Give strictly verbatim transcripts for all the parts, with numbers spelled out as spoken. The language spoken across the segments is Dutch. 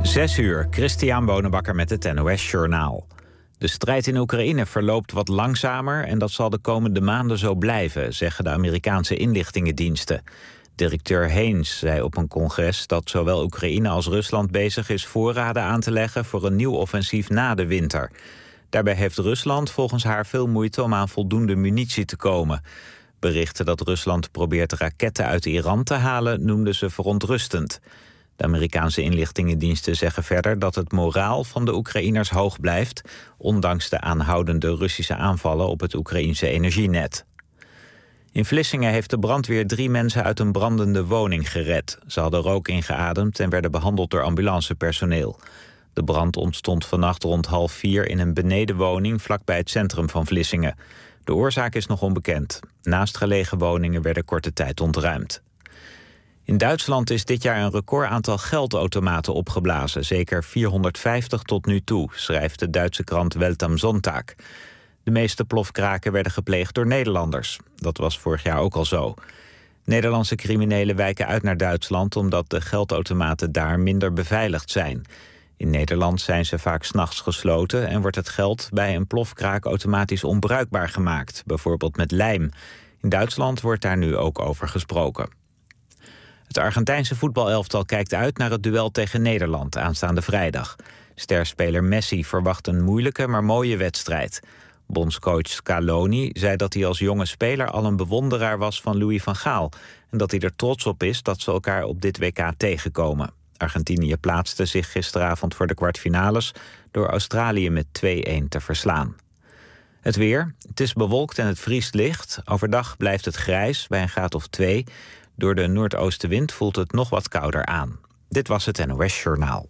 Zes uur, Christian Bonenbakker met het N O S Journaal. De strijd in Oekraïne verloopt wat langzamer en dat zal de komende maanden zo blijven, zeggen de Amerikaanse inlichtingendiensten. Directeur Haynes zei op een congres dat zowel Oekraïne als Rusland bezig is voorraden aan te leggen voor een nieuw offensief na de winter. Daarbij heeft Rusland volgens haar veel moeite om aan voldoende munitie te komen. Berichten dat Rusland probeert raketten uit Iran te halen noemden ze verontrustend. De Amerikaanse inlichtingendiensten zeggen verder dat het moraal van de Oekraïners hoog blijft, ondanks de aanhoudende Russische aanvallen op het Oekraïense energienet. In Vlissingen heeft de brandweer drie mensen uit een brandende woning gered. Ze hadden rook ingeademd en werden behandeld door ambulancepersoneel. De brand ontstond vannacht rond half vier in een benedenwoning vlakbij het centrum van Vlissingen. De oorzaak is nog onbekend. Naastgelegen woningen werden korte tijd ontruimd. In Duitsland is dit jaar een recordaantal geldautomaten opgeblazen. Zeker vierhonderdvijftig tot nu toe, schrijft de Duitse krant Welt am Sonntag. De meeste plofkraken werden gepleegd door Nederlanders. Dat was vorig jaar ook al zo. Nederlandse criminelen wijken uit naar Duitsland omdat de geldautomaten daar minder beveiligd zijn. In Nederland zijn ze vaak 's nachts gesloten en wordt het geld bij een plofkraak automatisch onbruikbaar gemaakt, bijvoorbeeld met lijm. In Duitsland wordt daar nu ook over gesproken. Het Argentijnse voetbalelftal kijkt uit naar het duel tegen Nederland aanstaande vrijdag. Sterspeler Messi verwacht een moeilijke maar mooie wedstrijd. Bondscoach Scaloni zei dat hij als jonge speler al een bewonderaar was van Louis van Gaal en dat hij er trots op is dat ze elkaar op dit W K tegenkomen. Argentinië plaatste zich gisteravond voor de kwartfinales door Australië met twee-een te verslaan. Het weer. Het is bewolkt en het vriest licht. Overdag blijft het grijs bij een graad of twee. Door de noordoostenwind voelt het nog wat kouder aan. Dit was het N O S Journaal.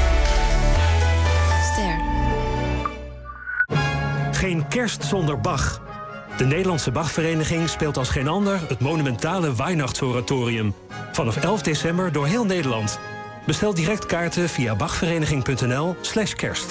Ster. Geen kerst zonder Bach. De Nederlandse Bachvereniging speelt als geen ander het monumentale Weihnachtsoratorium. Vanaf elf december door heel Nederland. Bestel direct kaarten via bachvereniging.nl slash kerst.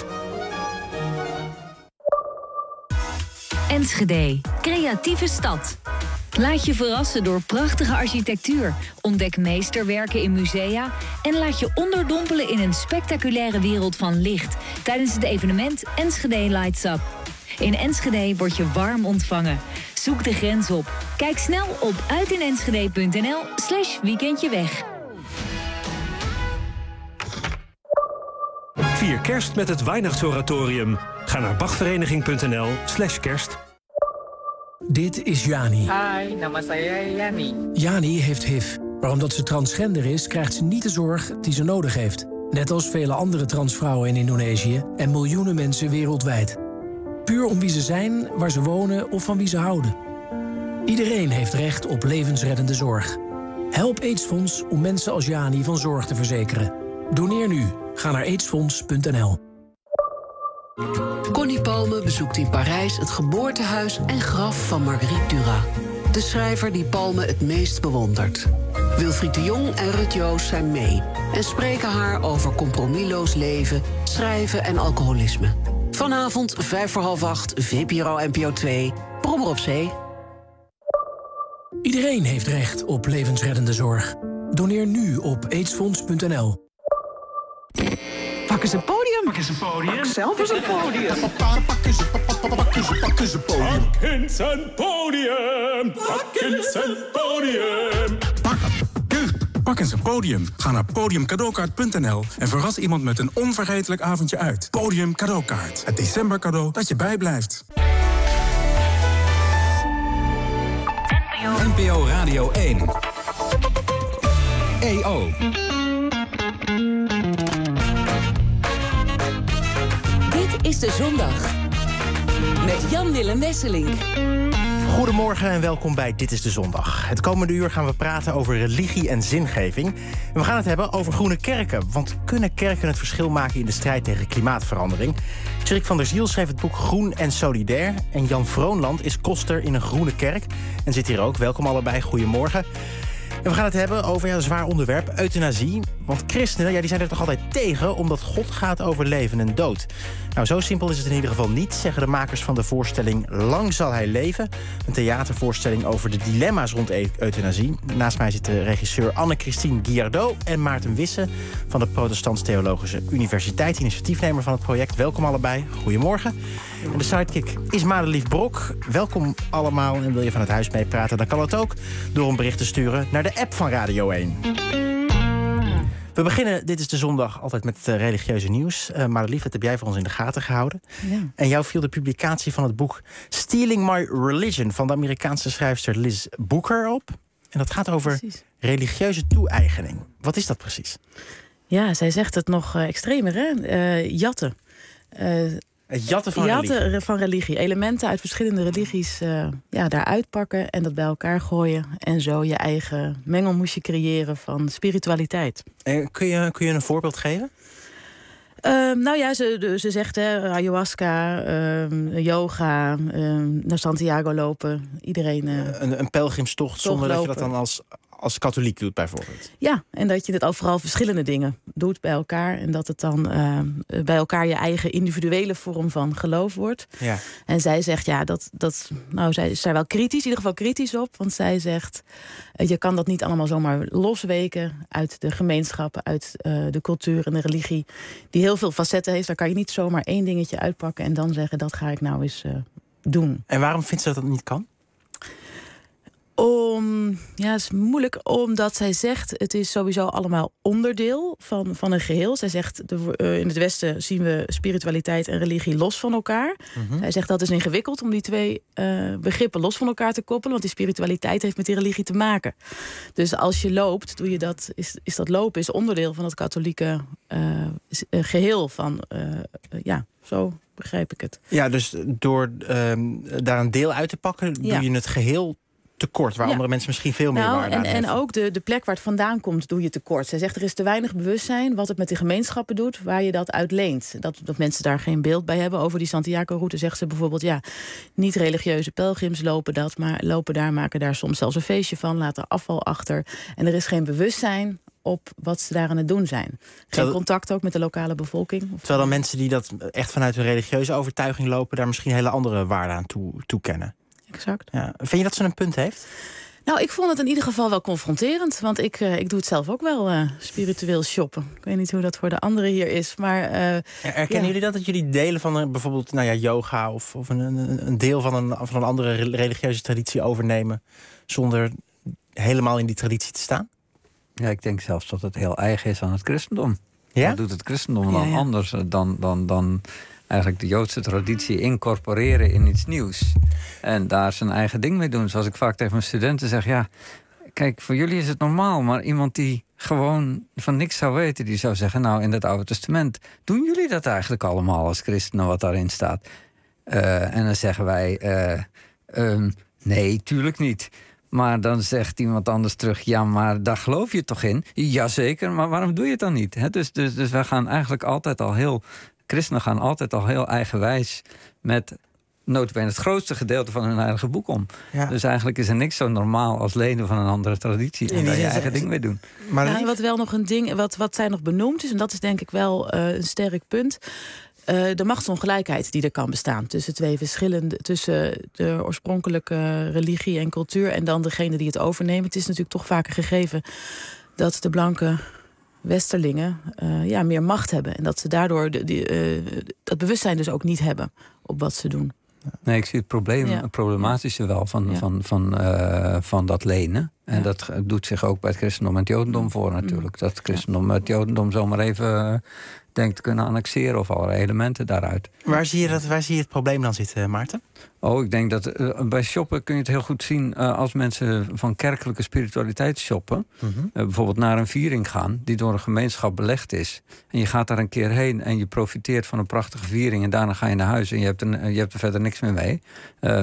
Enschede, creatieve stad. Laat je verrassen door prachtige architectuur. Ontdek meesterwerken in musea en laat je onderdompelen in een spectaculaire wereld van licht tijdens het evenement Enschede Lights Up. In Enschede word je warm ontvangen. Zoek de grens op. Kijk snel op uitinenschede.nl slash weekendjeweg. Vier kerst met het Weihnachtsoratorium. Ga naar bachvereniging.nl slash kerst. Dit is Jani. Hi, nama saya Yani. Jani heeft H I V. Maar omdat ze transgender is, krijgt ze niet de zorg die ze nodig heeft. Net als vele andere transvrouwen in Indonesië en miljoenen mensen wereldwijd. Puur om wie ze zijn, waar ze wonen of van wie ze houden. Iedereen heeft recht op levensreddende zorg. Help AIDS-fonds om mensen als Jani van zorg te verzekeren. Doneer nu. Ga naar aidsfonds punt n l. Connie Palme bezoekt in Parijs het geboortehuis en graf van Marguerite Duras. De schrijver die Palme het meest bewondert. Wilfried de Jong en Rut Joost zijn mee en spreken haar over compromisloos leven, schrijven en alcoholisme. Vanavond vijf voor half acht, V P R O N P O twee, Brommer op Zee. Iedereen heeft recht op levensreddende zorg. Doneer nu op aidsfonds punt n l. Pak eens een podium. Pak eens een podium. Pak zelf eens een podium. Pak eens een podium. Pak eens een podium. Pak eens een podium. Pak Pak eens een podium. Ga naar podium cadeaukaart punt n l en verras iemand met een onvergetelijk avondje uit. Podium Cadeaukaart. Het december cadeau dat je bijblijft. N P O Radio één. E O. Dit is de zondag. Met Jan-Willem Wesseling. Goedemorgen en welkom bij Dit is de Zondag. Het komende uur gaan we praten over religie en zingeving. En we gaan het hebben over groene kerken. Want kunnen kerken het verschil maken in de strijd tegen klimaatverandering? Tjerik van der Ziel schreef het boek Groen en Solidair. En Jan Vroonland is koster in een groene kerk. En zit hier ook. Welkom allebei, goedemorgen. En we gaan het hebben over ja, een zwaar onderwerp, euthanasie. Want christenen ja, die zijn er toch altijd tegen, omdat God gaat over leven en dood. Nou, zo simpel is het in ieder geval niet, zeggen de makers van de voorstelling Lang zal hij leven. Een theatervoorstelling over de dilemma's rond e- euthanasie. Naast mij zit de regisseur Anne-Christine Guillardot en Maarten Wisse van de Protestants Theologische Universiteit, initiatiefnemer van het project. Welkom allebei. Goedemorgen. En de sidekick is Madelief Brok. Welkom allemaal. En wil je van het huis meepraten, dan kan het ook door een bericht te sturen naar de app van Radio één. We beginnen, dit is de zondag, altijd met het uh, religieuze nieuws. Uh, Madelief, dat heb jij voor ons in de gaten gehouden. Ja. En jou viel de publicatie van het boek Stealing My Religion van de Amerikaanse schrijfster Liz Booker op. En dat gaat over precies. religieuze toe-eigening. Wat is dat precies? Ja, zij zegt het nog uh, extremer, hè? Uh, jatten. Uh, Het jatten van jatten religie. van religie. Elementen uit verschillende religies uh, ja, daaruit pakken en dat bij elkaar gooien. En zo je eigen mengelmoesje creëren van spiritualiteit. En kun je, kun je een voorbeeld geven? Uh, nou ja, ze, ze zegt hè, ayahuasca, uh, yoga, uh, naar Santiago lopen. Iedereen. Uh, een, een pelgrimstocht zonder lopen. dat je dat dan als, als katholiek doet bijvoorbeeld. Ja, en dat je het overal verschillende dingen doet bij elkaar. En dat het dan uh, bij elkaar je eigen individuele vorm van geloof wordt. Ja. En zij zegt, ja, dat, dat nou, zij is daar wel kritisch, in ieder geval kritisch op. Want zij zegt, uh, je kan dat niet allemaal zomaar losweken uit de gemeenschappen, uit uh, de cultuur en de religie, die heel veel facetten heeft. Daar kan je niet zomaar één dingetje uitpakken en dan zeggen, dat ga ik nou eens uh, doen. En waarom vindt ze dat dat niet kan? Om, ja, het is moeilijk, omdat zij zegt, het is sowieso allemaal onderdeel van, van een geheel. Zij zegt, de, uh, in het Westen zien we spiritualiteit en religie los van elkaar. Mm-hmm. Zij zegt, dat is ingewikkeld om die twee uh, begrippen los van elkaar te koppelen, want die spiritualiteit heeft met die religie te maken. Dus als je loopt, doe je dat, is, is dat lopen is onderdeel van het katholieke uh, geheel van, uh, uh, ja, zo begrijp ik het. Ja, dus door uh, daar een deel uit te pakken, ja. doe je het geheel tekort, waar ja. andere mensen misschien veel meer nou, waarde aan en, hebben. En ook de, de plek waar het vandaan komt, doe je tekort. Zij zegt, er is te weinig bewustzijn wat het met de gemeenschappen doet, waar je dat uit leent. Dat, dat mensen daar geen beeld bij hebben. Over die Santiago-route zegt ze bijvoorbeeld, ja, niet-religieuze pelgrims lopen dat, maar lopen daar, maken daar soms zelfs een feestje van, laten afval achter. En er is geen bewustzijn op wat ze daar aan het doen zijn. Geen terwijl, contact ook met de lokale bevolking. Terwijl dan mensen die dat echt vanuit hun religieuze overtuiging lopen, daar misschien hele andere waarden aan toe, toekennen. Exact. Ja. Vind je dat ze een punt heeft? Nou, ik vond het in ieder geval wel confronterend. Want ik, uh, ik doe het zelf ook wel uh, spiritueel shoppen. Ik weet niet hoe dat voor de anderen hier is. Maar, uh, ja, herkennen ja. jullie dat? Dat jullie delen van een, bijvoorbeeld nou ja, yoga of, of een, een, een deel van een, van een andere religieuze traditie overnemen, zonder helemaal in die traditie te staan? Ja, ik denk zelfs dat het heel eigen is aan het christendom. Ja? Wat doet het christendom dan ja, ja. anders dan, dan, dan eigenlijk de Joodse traditie incorporeren in iets nieuws? En daar zijn eigen ding mee doen. Zoals ik vaak tegen mijn studenten zeg, ja, kijk, voor jullie is het normaal, maar iemand die gewoon van niks zou weten, die zou zeggen, nou, in het Oude Testament, doen jullie dat eigenlijk allemaal als christenen, wat daarin staat? Uh, en dan zeggen wij, uh, um, nee, tuurlijk niet. Maar dan zegt iemand anders terug, ja, maar daar geloof je toch in? Jazeker, maar waarom doe je het dan niet? He, dus, dus, dus wij gaan eigenlijk altijd al heel, christenen gaan altijd al heel eigenwijs met notabene het grootste gedeelte van hun eigen boek om. Ja. Dus eigenlijk is er niks zo normaal als lenen van een andere traditie en daar je eigen ding mee doen. Maar ja, wat wel nog een ding, wat, wat zij nog benoemd is, en dat is denk ik wel uh, een sterk punt, Uh, de machtsongelijkheid die er kan bestaan tussen twee verschillende, tussen de oorspronkelijke religie en cultuur en dan degene die het overnemen. Het is natuurlijk toch vaker gegeven dat de blanke westerlingen uh, ja, meer macht hebben en dat ze daardoor de, die, uh, dat bewustzijn dus ook niet hebben op wat ze doen. Nee, ik zie het probleem, ja. het problematische wel van, ja. van, van, uh, van dat lenen. En ja. dat doet zich ook bij het christendom en het jodendom voor natuurlijk. Dat het christendom het jodendom zomaar even uh, denkt te kunnen annexeren of allerlei elementen daaruit. Waar zie je, dat, waar zie je het probleem dan zitten, Maarten? Oh, ik denk dat uh, bij shoppen kun je het heel goed zien uh, als mensen van kerkelijke spiritualiteit shoppen. Mm-hmm. Uh, bijvoorbeeld naar een viering gaan die door een gemeenschap belegd is. En je gaat daar een keer heen en je profiteert van een prachtige viering en daarna ga je naar huis en je hebt er, je hebt er verder niks meer mee. Uh,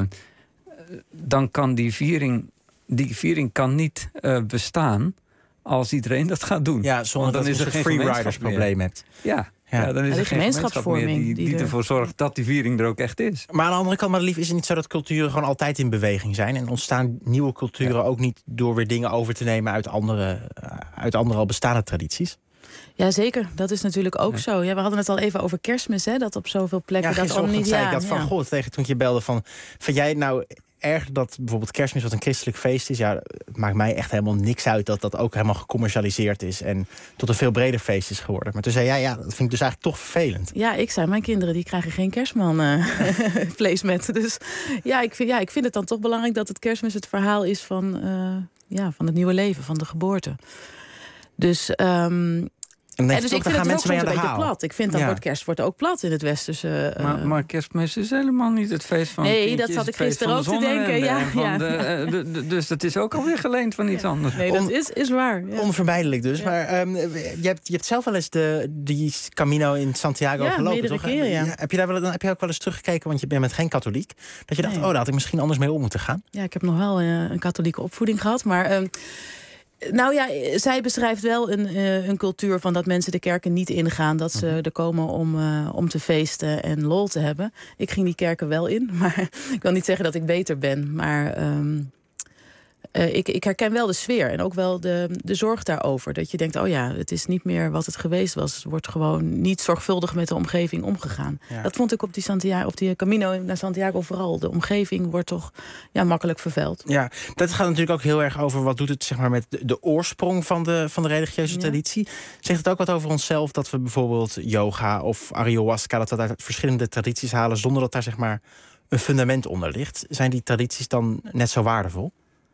dan kan die viering, die viering kan niet uh, bestaan als iedereen dat gaat doen. Ja, zonder dat je een free riders probleem hebt. Ja. Ja, dan is ja, er geen gemeenschapsvorming gemeenschap meer die, die die ervoor zorgt dat die viering er ook echt is. Maar aan de andere kant, Madelief, is het niet zo dat culturen gewoon altijd in beweging zijn? En ontstaan nieuwe culturen ja. ook niet door weer dingen over te nemen uit andere, uit andere al bestaande tradities? Ja, zeker. Dat is natuurlijk ook ja. zo. Ja, we hadden het al even over Kerstmis, hè, dat op zoveel plekken... Ja, dat al niet, zei ja, ik dat ja. van, goh, tegen toen je belde van... Vind jij nou erg dat bijvoorbeeld Kerstmis, wat een christelijk feest is... ja, het maakt mij echt helemaal niks uit dat dat ook helemaal gecommercialiseerd is... en tot een veel breder feest is geworden. Maar toen zei jij, ja, dat vind ik dus eigenlijk toch vervelend. Ja, ik zei, mijn kinderen die krijgen geen kerstman uh, placement. Dus ja ik, vind, ja, ik vind het dan toch belangrijk dat het Kerstmis het verhaal is van, uh, ja, van het nieuwe leven, van de geboorte. Dus... Um, En en dus ook, ik vind gaan het ook soms een beetje haal. plat. Ik vind dat ja. wordt kerst wordt ook plat in het westerse. Uh, maar, maar kerstmis is helemaal niet het feest van nee, kindjes, dat zat ik het feest gisteren van ook de te denken. Ja, ja. De, de, de, de, dus dat is ook alweer geleend van iets ja. anders. Nee, dat is, is waar. Ja. Onvermijdelijk dus. Ja. Maar um, je, hebt, je hebt zelf wel eens de, die Camino in Santiago ja, gelopen, toch? Keer, ja. Heb je daar wel, dan heb je ook wel eens teruggekeken, want je bent geen katholiek. Dat je dacht, nee. oh, daar had ik misschien anders mee om moeten gaan. Ja, ik heb nog wel uh, een katholieke opvoeding gehad, maar... Um, Nou ja, zij beschrijft wel een, uh, een cultuur van dat mensen de kerken niet ingaan. Dat ze er komen om, uh, om te feesten en lol te hebben. Ik ging die kerken wel in, maar ik wil niet zeggen dat ik beter ben. Maar um, uh, ik, ik herken wel de sfeer en ook wel de, de zorg daarover. Dat je denkt, oh ja, het is niet meer wat het geweest was. Er wordt gewoon niet zorgvuldig met de omgeving omgegaan. Ja. Dat vond ik op die, Santiago, op die Camino naar Santiago vooral. De omgeving wordt toch ja, makkelijk vervuild. Ja, dat gaat natuurlijk ook heel erg over wat doet het zeg maar, met de, de oorsprong van de, van de religieuze ja. traditie. Zegt het ook wat over onszelf dat we bijvoorbeeld yoga of ayahuasca... dat we uit verschillende tradities halen zonder dat daar zeg maar, een fundament onder ligt? Zijn die tradities dan net zo waardevol?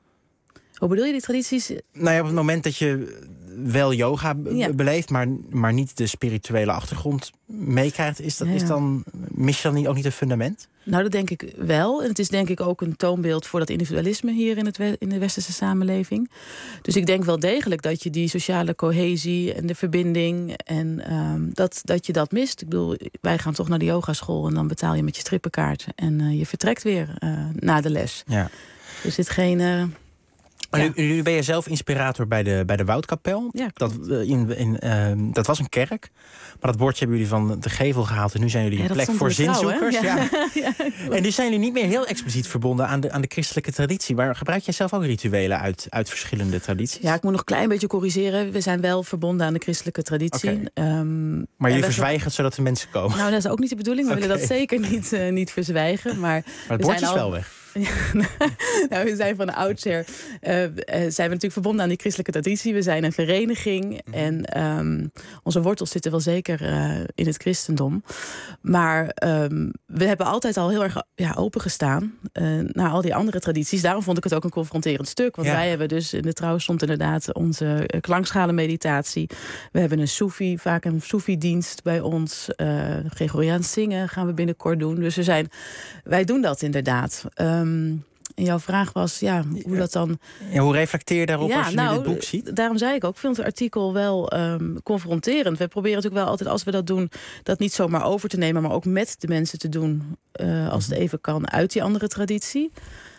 Hoe bedoel je die tradities? Nou ja, op het moment dat je wel yoga be- ja. beleeft, maar, maar niet de spirituele achtergrond meekrijgt, is dat ja, ja. is dan mis je dan niet, ook niet een fundament? Nou, dat denk ik wel. En het is denk ik ook een toonbeeld voor dat individualisme hier in, het we- in de westerse samenleving. Dus ik denk wel degelijk dat je die sociale cohesie en de verbinding en um, dat, dat je dat mist. Ik bedoel, wij gaan toch naar de yogaschool en dan betaal je met je strippenkaart en uh, je vertrekt weer uh, na de les. Ja. Er zit geen... Uh, Maar nu, nu ben je zelf inspirator bij de, bij de Woudkapel. Ja, dat, uh, in, in, uh, dat was een kerk. Maar dat bordje hebben jullie van de gevel gehaald. En nu zijn jullie ja, een plek voor zinzoekers. Trouw, ja. Ja. Ja. En nu zijn jullie niet meer heel expliciet verbonden aan de, aan de christelijke traditie. Maar gebruik jij zelf ook rituelen uit, uit verschillende tradities? Ja, ik moet nog een klein beetje corrigeren. We zijn wel verbonden aan de christelijke traditie. Okay. Um, maar jullie verzwijgen het zodat de mensen komen? Nou, dat is ook niet de bedoeling. We okay. willen dat zeker niet, uh, niet verzwijgen. Maar, maar het bordje is al... wel weg. Ja, nou, we zijn van oudsher uh, uh, zijn we natuurlijk verbonden aan die christelijke traditie. We zijn een vereniging en um, onze wortels zitten wel zeker uh, in het christendom. Maar um, we hebben altijd al heel erg ja, opengestaan uh, naar al die andere tradities. Daarom vond ik het ook een confronterend stuk. Want ja. wij hebben dus in de trouw stond inderdaad onze uh, klankschalenmeditatie. We hebben een Soefi, vaak een Soefi-dienst bij ons. Uh, Gregoriaans zingen gaan we binnenkort doen. Dus we zijn, wij doen dat inderdaad. Um, En jouw vraag was, ja, hoe dat dan... Ja, hoe reflecteer je daarop ja, als je nou, nu dit boek ziet? Daarom zei ik ook, ik vind het artikel wel um, confronterend. We proberen natuurlijk wel altijd, als we dat doen... dat niet zomaar over te nemen, maar ook met de mensen te doen... Uh, als het even kan, uit die andere traditie.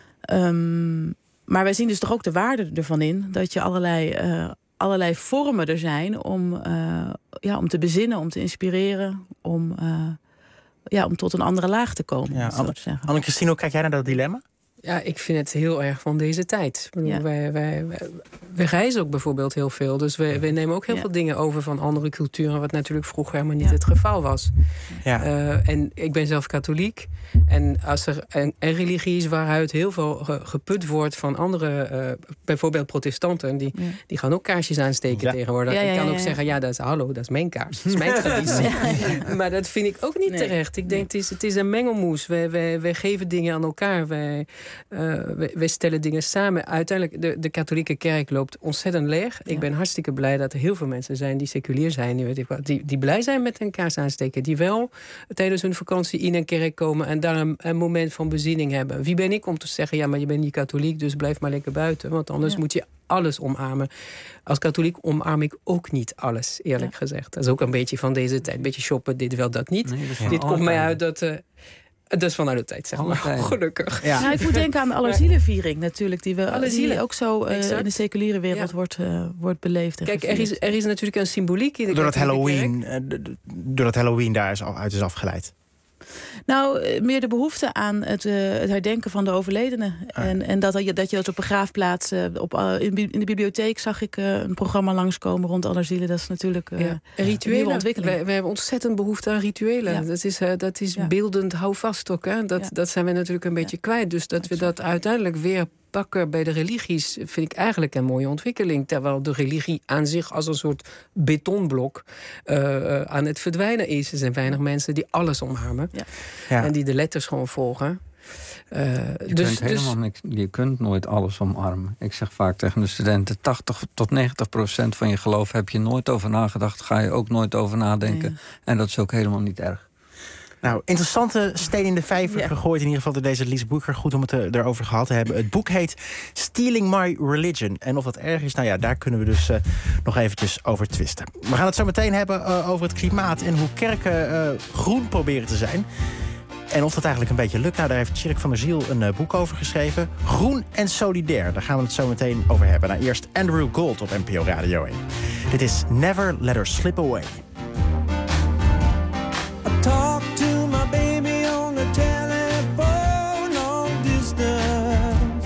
Um, maar wij zien dus toch ook de waarde ervan in... dat je allerlei, uh, allerlei vormen er zijn om, uh, ja, om te bezinnen, om te inspireren... om, uh, ja, om tot een andere laag te komen. Ja, Anne-Christine, hoe kijk jij naar dat dilemma? Ja, ik vind het heel erg van deze tijd. Ik bedoel, ja. wij, wij, wij, wij reizen ook bijvoorbeeld heel veel. Dus we, we nemen ook heel ja. veel dingen over van andere culturen... wat natuurlijk vroeger helemaal niet ja. het geval was. Ja. Uh, en ik ben zelf katholiek. En als er een, een religie is waaruit heel veel ge, geput wordt... van andere, uh, bijvoorbeeld protestanten... die, ja. die gaan ook kaarsjes aansteken ja. tegenwoordig. Ja, ja, ja, ik kan ook ja, ja. zeggen, ja, dat is, hallo, dat is mijn kaars. Dat is mijn traditie. Ja, ja. Maar dat vind ik ook niet nee. terecht. Ik denk, het is, het is een mengelmoes. Wij, wij, wij geven dingen aan elkaar. Wij... Uh, we, we stellen dingen samen. Uiteindelijk, de, de katholieke kerk loopt ontzettend leeg. Ja. Ik ben hartstikke blij dat er heel veel mensen zijn die seculier zijn. Die, weet ik wat, die, die blij zijn met een kaars aansteken. Die wel tijdens hun vakantie in een kerk komen en daar een, een moment van bezinning hebben. Wie ben ik om te zeggen, ja, maar je bent niet katholiek, dus blijf maar lekker buiten. Want anders ja. moet je alles omarmen. Als katholiek omarm ik ook niet alles, eerlijk ja. gezegd. Dat is ook een beetje van deze tijd. Een beetje shoppen, dit wel, dat niet. Nee, dat dit komt mij uit dat... Uh, Dus vanuit de tijd, zeg maar. Gelukkig. Ja. Nou, ik moet denken aan de Allerzielenviering natuurlijk. Die, we, Allerzielen. die ook zo uh, in de seculiere wereld ja. wordt, uh, wordt beleefd. Kijk, er is, er is natuurlijk een symboliek in de doordat Halloween, uh, doordat Halloween daar is, uit is afgeleid. Nou, meer de behoefte aan het, uh, het herdenken van de overledenen. Ah. En, en dat, dat je dat op begraafplaatsen... Op, uh, in, in de bibliotheek zag ik uh, een programma langskomen rond Allerzielen. Dat is natuurlijk uh, ja. een rituele ontwikkeling. We, we hebben ontzettend behoefte aan rituelen. Ja. Dat is, uh, dat is ja. beeldend houvast ook. Hè? Dat, ja. dat zijn we natuurlijk een beetje ja. kwijt. Dus dat exact. we dat uiteindelijk weer pakken bij de religies... vind ik eigenlijk een mooie ontwikkeling. Terwijl de religie aan zich als een soort betonblok uh, uh, aan het verdwijnen is. Er zijn weinig mensen die alles omarmen. Ja. Ja. En die de letters gewoon volgen. Uh, je, dus, kunt helemaal dus... niks, je kunt nooit alles omarmen. Ik zeg vaak tegen de studenten... tachtig tot negentig procent van je geloof heb je nooit over nagedacht. Ga je ook nooit over nadenken. Nee. En dat is ook helemaal niet erg. Nou, interessante steen in de vijver ja. gegooid. In ieder geval door deze Lies Boeker. Goed om het uh, erover gehad te hebben. Het boek heet Stealing My Religion. En of dat erg is, nou ja, daar kunnen we dus uh, nog eventjes over twisten. We gaan het zo meteen hebben uh, over het klimaat... en hoe kerken uh, groen proberen te zijn. En of dat eigenlijk een beetje lukt. Nou, daar heeft Tjerk van der Ziel een uh, boek over geschreven. Groen en solidair. Daar gaan we het zo meteen over hebben. Nou, eerst Andrew Gold op N P O Radio één. Dit is Never Let Her Slip Away. Talk to my baby on the telephone long distance.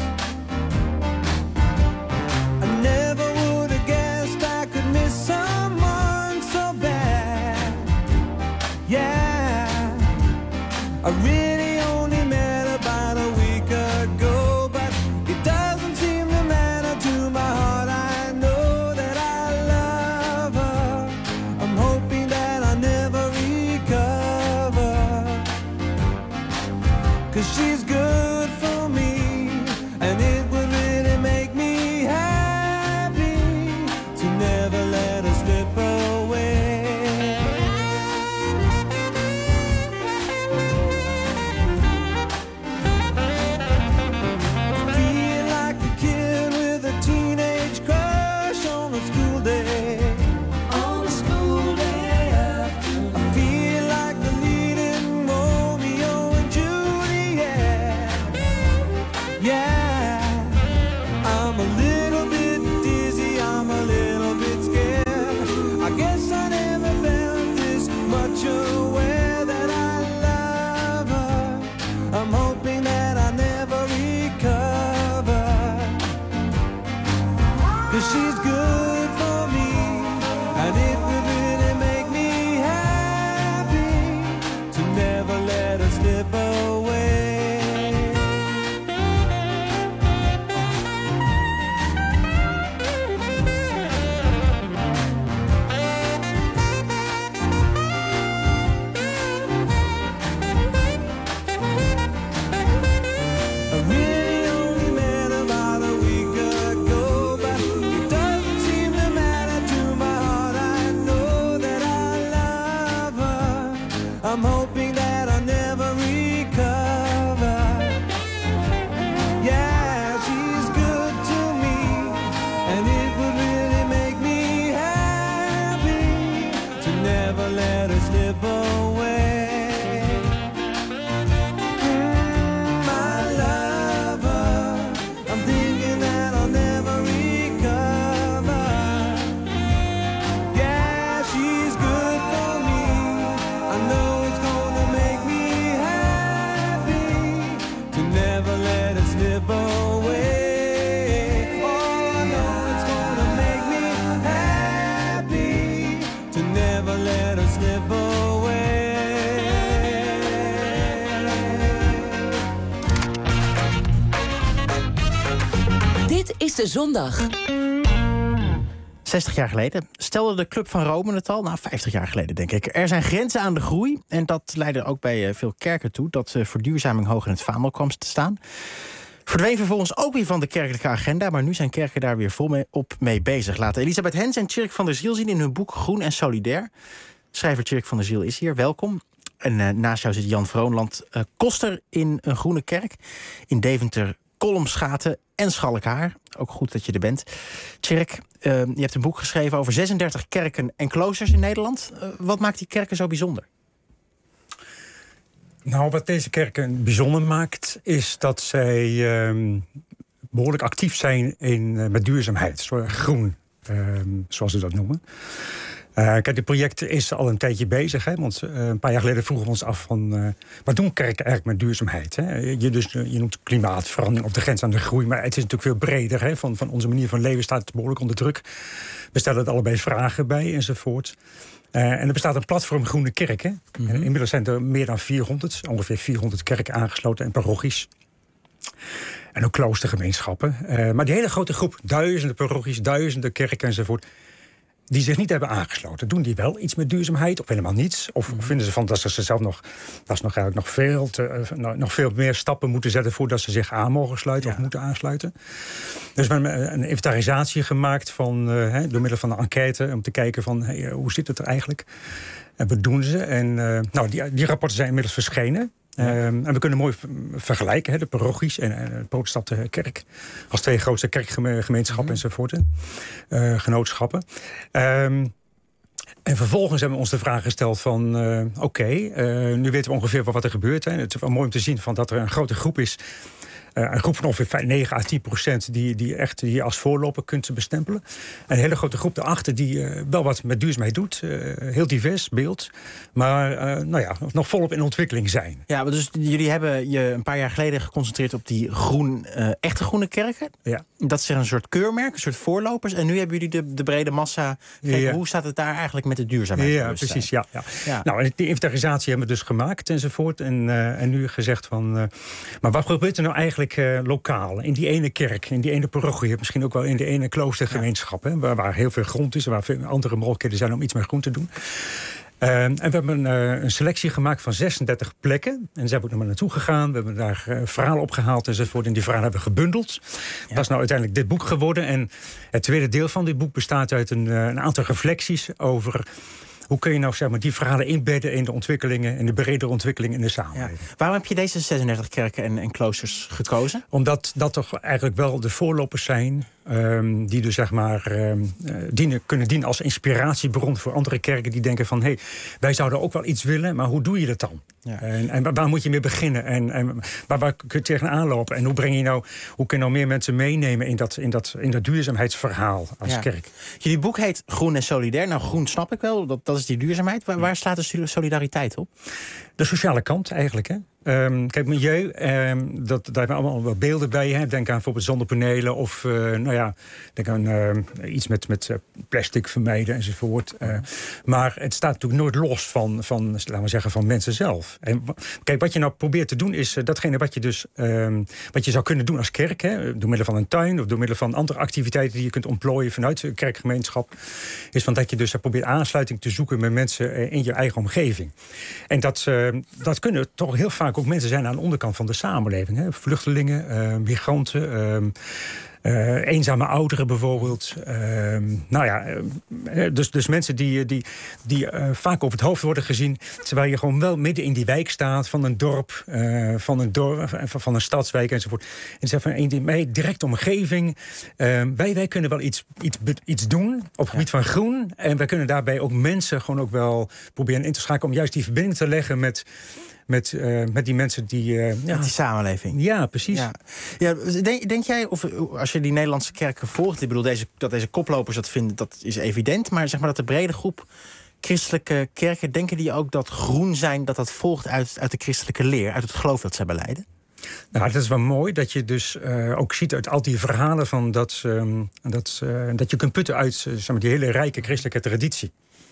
I never would have guessed I could miss someone so bad. Yeah, I really only met about a week ago, but it doesn't seem to matter to my heart. I know that I love her. I'm hoping that I never recover. 'Cause she's good for me, and it would really make me happy to never let her slip away. I feel like a kid with a teenage crush on a school day. On a school day afternoon. I feel like the leading Romeo and Juliet. Yeah, I'm a little bit dizzy, I'm a little bit scared. I guess I never felt this much aware that I love her. I'm hoping that I never recover. 'Cause she's good for me, and it would really make me happy to never let her slip away. I really only met about a week ago, but it doesn't seem to matter to my heart. I know that I love her. I'm hoping that I never recover. Yeah, she's good to me, and it would really make me happy to never let her slip away. Mm, I love her. I'm thinking that I'll never recover. Yeah, she's good for me. I know it's gonna make me happy to never let her slip away. Oh, I know it's gonna make me happy to never let her slip away. Dit is de zondag. zestig jaar geleden stelde de Club van Rome het al. Nou, vijftig jaar geleden denk ik. Er zijn grenzen aan de groei. En dat leidde ook bij uh, veel kerken toe dat uh, verduurzaming hoog in het vaandel kwam te staan. Verdween vervolgens ook weer van de kerkelijke agenda. Maar nu zijn kerken daar weer vol mee, op mee bezig. Laten Elisabeth Hens en Tjerk van der Ziel zien in hun boek Groen en Solidair. Schrijver Tjerk van der Ziel is hier. Welkom. En uh, naast jou zit Jan Vroonland, uh, koster in een groene kerk. In Deventer, Kolmschaten en Schalkhaar. Ook goed dat je er bent. Tjerk, uh, je hebt een boek geschreven over zesendertig kerken en kloosters in Nederland. Uh, wat maakt die kerken zo bijzonder? Nou, wat deze kerken bijzonder maakt, is dat zij um, behoorlijk actief zijn in, uh, met duurzaamheid. Zo, groen, um, zoals ze dat noemen. Uh, kijk, dit project is al een tijdje bezig. Hè, want uh, een paar jaar geleden vroegen we ons af van... Uh, wat doen kerken eigenlijk met duurzaamheid? Hè? Je, dus, uh, je noemt klimaatverandering of de grens aan de groei. Maar het is natuurlijk veel breder. Hè? Van, van onze manier van leven staat het behoorlijk onder druk. We stellen er allebei vragen bij enzovoort. Uh, en er bestaat een platform Groene Kerken. Mm-hmm. En inmiddels zijn er meer dan vierhonderd, ongeveer vierhonderd kerken aangesloten en parochies. En ook kloostergemeenschappen. Uh, maar die hele grote groep, duizenden parochies, duizenden kerken enzovoort... die zich niet hebben aangesloten. Doen die wel iets met duurzaamheid of helemaal niets? Of mm-hmm. vinden ze van dat ze zelf nog, dat ze nog, eigenlijk nog, veel te, uh, nog veel meer stappen moeten zetten voordat ze zich aan mogen sluiten ja. of moeten aansluiten? Dus we hebben een inventarisatie gemaakt van, uh, hè, door middel van een enquête om te kijken van hey, uh, hoe zit het er eigenlijk? En wat doen ze? En uh, nou, die, die rapporten zijn inmiddels verschenen. Ja. Um, en we kunnen mooi vergelijken, hè, de parochies en, en de protestantse kerk. Als twee grootste kerkgemeenschappen mm-hmm. enzovoort. Uh, genootschappen. Um, en vervolgens hebben we ons de vraag gesteld van... Uh, oké, okay, uh, nu weten we ongeveer wat er gebeurt. Hè. Het is wel mooi om te zien van dat er een grote groep is... Uh, een groep van ongeveer negen à tien procent die, die, echt, die je als voorloper kunt bestempelen. En een hele grote groep daarachter die uh, wel wat met duurzaamheid doet. Uh, heel divers beeld. Maar uh, nou ja, nog volop in ontwikkeling zijn. Ja, maar dus jullie hebben je een paar jaar geleden geconcentreerd op die groen, uh, echte groene kerken. Ja. Dat is een soort keurmerk, een soort voorlopers. En nu hebben jullie de, de brede massa. Kijk, ja. Hoe staat het daar eigenlijk met de duurzaamheid? Ja, precies. Ja, ja. Ja. Nou, en die inventarisatie hebben we dus gemaakt enzovoort. En, uh, en nu gezegd van... Uh, maar wat gebeurt er nou eigenlijk Uh, lokaal, in die ene kerk, in die ene parochie, misschien ook wel in de ene kloostergemeenschap, hè, waar, waar heel veel grond is, waar veel andere mogelijkheden zijn om iets met groen te doen. Uh, en we hebben uh, een selectie gemaakt van zesendertig plekken. En daar zijn we ook nog maar naartoe gegaan. We hebben daar uh, verhalen opgehaald enzovoort. En die verhalen hebben we gebundeld. Ja. Dat is nou uiteindelijk dit boek geworden. En het tweede deel van dit boek bestaat uit een, uh, een aantal reflecties over... Hoe kun je nou zeg maar, die verhalen inbedden in de ontwikkelingen... in de bredere ontwikkeling in de samenleving? Ja. Waarom heb je deze zesendertig kerken en, en kloosters gekozen? Omdat dat toch eigenlijk wel de voorlopers zijn... Um, die dus zeg maar um, dienen, kunnen dienen als inspiratiebron voor andere kerken... die denken van, hé, hey, wij zouden ook wel iets willen... maar hoe doe je dat dan? Ja. En, en waar moet je mee beginnen? En, en waar, waar kun je tegenaan lopen? En hoe breng je nou, hoe kun je nou meer mensen meenemen... in dat, in dat, in dat duurzaamheidsverhaal als ja. kerk? Jullie boek heet Groen en Solidair. Nou, groen snap ik wel, dat, dat is die duurzaamheid. Waar, waar slaat de solidariteit op? De sociale kant eigenlijk, hè? Um, kijk, milieu, um, dat, daar hebben we allemaal wel beelden bij. Hè? Denk aan bijvoorbeeld zonnepanelen of uh, nou ja, denk aan uh, iets met, met uh, plastic vermijden enzovoort. Uh, maar het staat natuurlijk nooit los van, van, laten we zeggen, van mensen zelf. En kijk, wat je nou probeert te doen is uh, datgene wat je dus um, wat je zou kunnen doen als kerk, hè? Door middel van een tuin of door middel van andere activiteiten die je kunt ontplooien vanuit de kerkgemeenschap, is van dat je dus uh, probeert aansluiting te zoeken met mensen uh, in je eigen omgeving. En dat, uh, dat kunnen toch heel vaak ook mensen zijn aan de onderkant van de samenleving. Hè? Vluchtelingen, uh, migranten, uh, uh, eenzame ouderen bijvoorbeeld. Uh, nou ja, uh, dus, dus mensen die, die, die uh, vaak over het hoofd worden gezien... terwijl je gewoon wel midden in die wijk staat van een dorp... Uh, van, een dorp van een stadswijk enzovoort. En zeggen van in die directe omgeving... Uh, wij, wij kunnen wel iets, iets, iets doen op het gebied van groen... en wij kunnen daarbij ook mensen gewoon ook wel proberen in te schakelen... om juist die verbinding te leggen met... Met, uh, met die mensen die... Uh, met ja. die samenleving. Ja, precies. Ja. Ja, denk, denk jij, of als je die Nederlandse kerken volgt... ik bedoel, deze, dat deze koplopers dat vinden, dat is evident... maar zeg maar dat de brede groep christelijke kerken... denken die ook dat groen zijn, dat dat volgt uit, uit de christelijke leer... uit het geloof dat zij belijden? Nou, dat is wel mooi dat je dus uh, ook ziet uit al die verhalen... van dat, um, dat, uh, dat je kunt putten uit uh, zeg maar, die hele rijke christelijke traditie.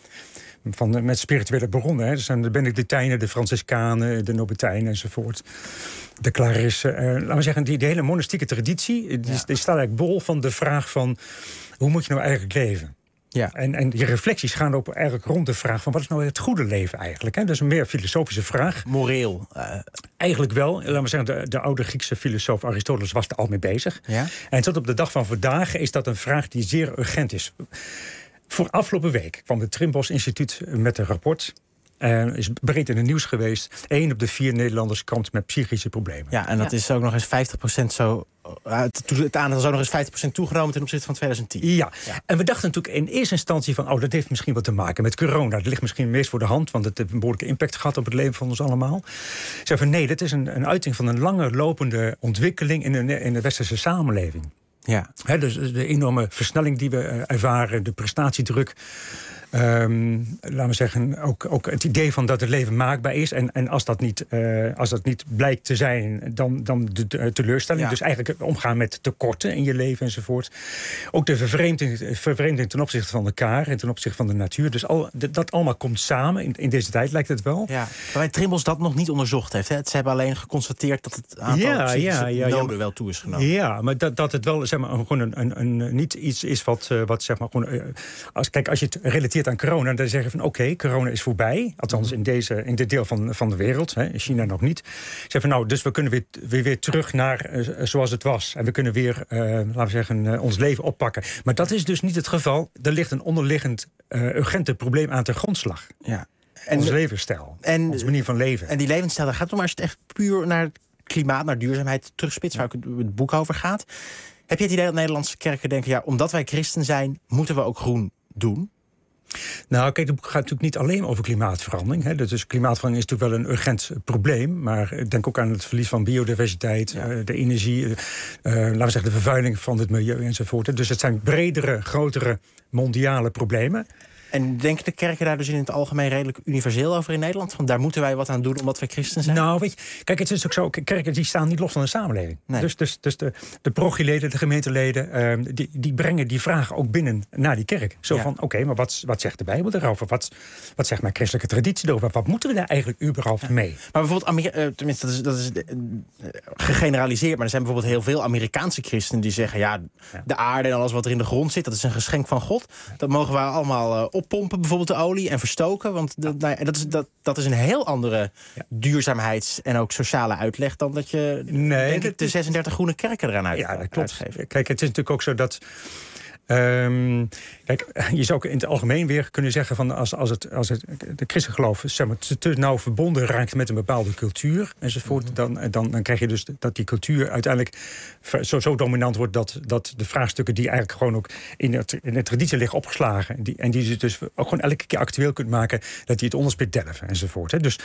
Van, met spirituele bronnen. Hè. Er zijn de Benedictijnen, de Franciscanen, de Nobetijnen enzovoort. De Clarissen. Uh, laten we zeggen, die, die hele monastieke traditie... Die, ja. die staat eigenlijk bol van de vraag van... hoe moet je nou eigenlijk leven? Ja. En, en die reflecties gaan ook eigenlijk rond de vraag... van wat is nou het goede leven eigenlijk? Hè? Dat is een meer filosofische vraag. Moreel. Uh... Eigenlijk wel. Laten we zeggen, de, de oude Griekse filosoof Aristoteles was er al mee bezig. Ja. En tot op de dag van vandaag is dat een vraag die zeer urgent is... Voor afgelopen week kwam het Trimbos Instituut met een rapport. Uh, is breed in het nieuws geweest. Eén op de vier Nederlanders kampt met psychische problemen. Ja, en dat ja. is ook nog eens vijftig procent zo... Het, het aantal is ook nog eens vijftig procent toegenomen ten opzichte van twintig tien. Ja. ja, en we dachten natuurlijk in eerste instantie van... oh, dat heeft misschien wat te maken met corona. Dat ligt misschien meest voor de hand, want het heeft een behoorlijke impact gehad op het leven van ons allemaal. Zeg van nee, dat is een, een uiting van een lange lopende ontwikkeling in de, in de westerse samenleving. Ja. He, dus de enorme versnelling die we uh, ervaren, de prestatiedruk... Um, laten we zeggen, ook, ook het idee van dat het leven maakbaar is. En, en als, dat niet, uh, als dat niet blijkt te zijn, dan, dan de, de teleurstelling. Ja. Dus eigenlijk omgaan met tekorten in je leven enzovoort. Ook de vervreemding, vervreemding ten opzichte van elkaar en ten opzichte van de natuur. Dus al, dat allemaal komt samen. In, in deze tijd lijkt het wel. Ja. Waarbij Trimbos dat nog niet onderzocht heeft. Hè? Ze hebben alleen geconstateerd dat het aantal ja, psychische ja, ja, noden ja, wel toe is genomen. Ja, maar dat, dat het wel zeg maar, gewoon een, een, een, niet iets is wat, wat zeg maar, gewoon, uh, als, kijk, als je het relateert aan corona, dan zeggen van oké, okay, corona is voorbij. Althans mm-hmm. in, deze, in dit deel van, van de wereld. Hè, in China nog niet. Zeggen van nou, dus we kunnen weer, weer, weer terug naar uh, zoals het was. En we kunnen weer, uh, laten we zeggen, uh, ons leven oppakken. Maar dat is dus niet het geval. Er ligt een onderliggend uh, urgente probleem aan ten grondslag. Ja. En onze levensstijl. En, onze manier van leven. En die levensstijl, daar gaat het om als je het echt puur naar het klimaat, naar duurzaamheid terugspitst, waar ook het boek over gaat. Heb je het idee dat Nederlandse kerken denken, ja, omdat wij christen zijn, moeten we ook groen doen? Nou, kijk, het boek gaat natuurlijk niet alleen over klimaatverandering. Hè. Dus klimaatverandering is natuurlijk wel een urgent probleem. Maar denk ook aan het verlies van biodiversiteit, ja. uh, de energie, uh, uh, laten we zeggen, de vervuiling van het milieu enzovoort. Dus het zijn bredere, grotere, mondiale problemen. En denken de kerken daar dus in het algemeen redelijk universeel over in Nederland? Want daar moeten wij wat aan doen omdat wij christen zijn? Nou, weet je, kijk, het is ook zo, kerken die staan niet los van de samenleving. Nee. Dus, dus, dus de, de parochieleden, de gemeenteleden, uh, die, die brengen die vragen ook binnen naar die kerk. Zo ja. van, oké, okay, maar wat, wat zegt de Bijbel daarover? Wat, wat zegt mijn christelijke traditie erover? Wat moeten we daar eigenlijk überhaupt ja. mee? Maar bijvoorbeeld, Amer- uh, tenminste, dat is, dat is uh, gegeneraliseerd, maar er zijn bijvoorbeeld heel veel Amerikaanse christenen die zeggen, ja, ja, de aarde en alles wat er in de grond zit, dat is een geschenk van God. Dat mogen we allemaal uh, oppompen, bijvoorbeeld de olie, en verstoken. Want dat, nou, dat, is, dat, dat is een heel andere ja. duurzaamheids- en ook sociale uitleg dan dat je nee, denk ik, de zesendertig groene kerken eraan uit, ja, dat klopt. uitgeven. Kijk, het is natuurlijk ook zo dat Um, kijk, je zou ook in het algemeen weer kunnen zeggen van als, als, het, als het de christengeloof zeg maar, te, te nauw verbonden raakt met een bepaalde cultuur enzovoort, mm-hmm. dan, dan, dan krijg je dus dat die cultuur uiteindelijk zo, zo dominant wordt dat, dat de vraagstukken die eigenlijk gewoon ook in, het, in de traditie liggen opgeslagen die, en die je dus ook gewoon elke keer actueel kunt maken, dat die het onderspit delven enzovoort. Hè. Dus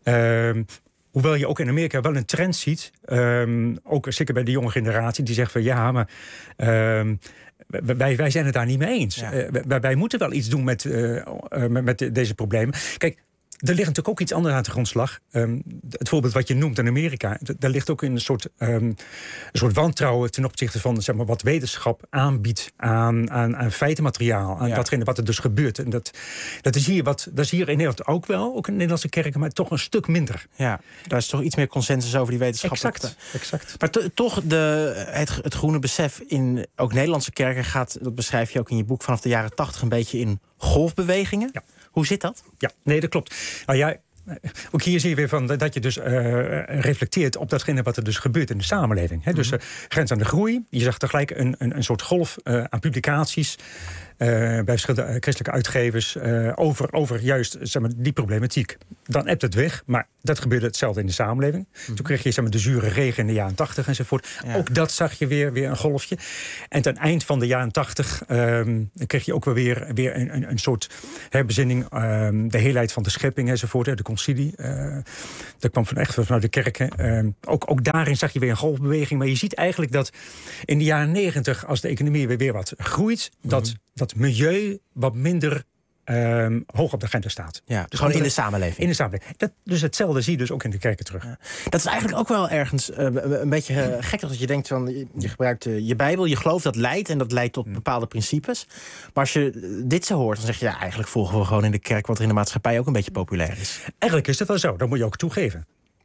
um, hoewel je ook in Amerika wel een trend ziet, um, ook zeker bij de jonge generatie, die zegt van ja, maar Um, Wij, wij zijn het daar niet mee eens. Ja. Uh, wij, wij moeten wel iets doen met, uh, uh, met, met deze problemen. Kijk, er ligt natuurlijk ook iets anders aan de grondslag. Um, het voorbeeld wat je noemt in Amerika, d- daar ligt ook een soort, um, een soort wantrouwen ten opzichte van zeg maar, wat wetenschap aanbiedt aan, aan, aan feitenmateriaal, aan ja. datgene wat er dus gebeurt. En dat, dat, is hier wat, dat is hier in Nederland ook wel, ook in Nederlandse kerken, maar toch een stuk minder. Ja, daar is toch iets meer consensus over die wetenschap. Exact, exact. Maar to, toch de, het, het groene besef in ook Nederlandse kerken gaat, dat beschrijf je ook in je boek, vanaf de jaren tachtig een beetje in golfbewegingen. Ja. Hoe zit dat? Ja, nee, dat klopt. Nou ja, ook hier zie je weer van dat je dus uh, reflecteert op datgene wat er dus gebeurt in de samenleving. Hè? Dus uh, grens aan de groei. Je zag tegelijk een, een, een soort golf uh, aan publicaties Uh, bij verschillende uh, christelijke uitgevers uh, over, over juist zeg maar, die problematiek. Dan ebt het weg, maar dat gebeurde hetzelfde in de samenleving. Mm-hmm. Toen kreeg je zeg maar, de zure regen in de jaren tachtig enzovoort. Ja. Ook dat zag je weer, weer een golfje. En ten eind van de jaren tachtig um, kreeg je ook weer, weer een, een, een soort herbezinning. Um, de heelheid van de schepping enzovoort, de concilie. Uh, dat kwam van echt vanuit de kerken. Um, ook, ook daarin zag je weer een golfbeweging. Maar je ziet eigenlijk dat in de jaren negentig, als de economie weer, weer wat groeit, dat mm-hmm. dat milieu wat minder um, hoog op de agenda staat. Ja, dus gewoon in de samenleving. In de samenleving. Dat, dus hetzelfde zie je dus ook in de kerken terug. Ja. Dat is eigenlijk ook wel ergens uh, een beetje uh, gek dat je denkt van je, je gebruikt uh, je Bijbel, je gelooft dat leidt en dat leidt tot hmm. bepaalde principes. Maar als je dit zo hoort, dan zeg je ja, eigenlijk volgen we gewoon in de kerk wat er in de maatschappij ook een beetje populair is. Eigenlijk is dat wel zo. Dat moet je ook toegeven.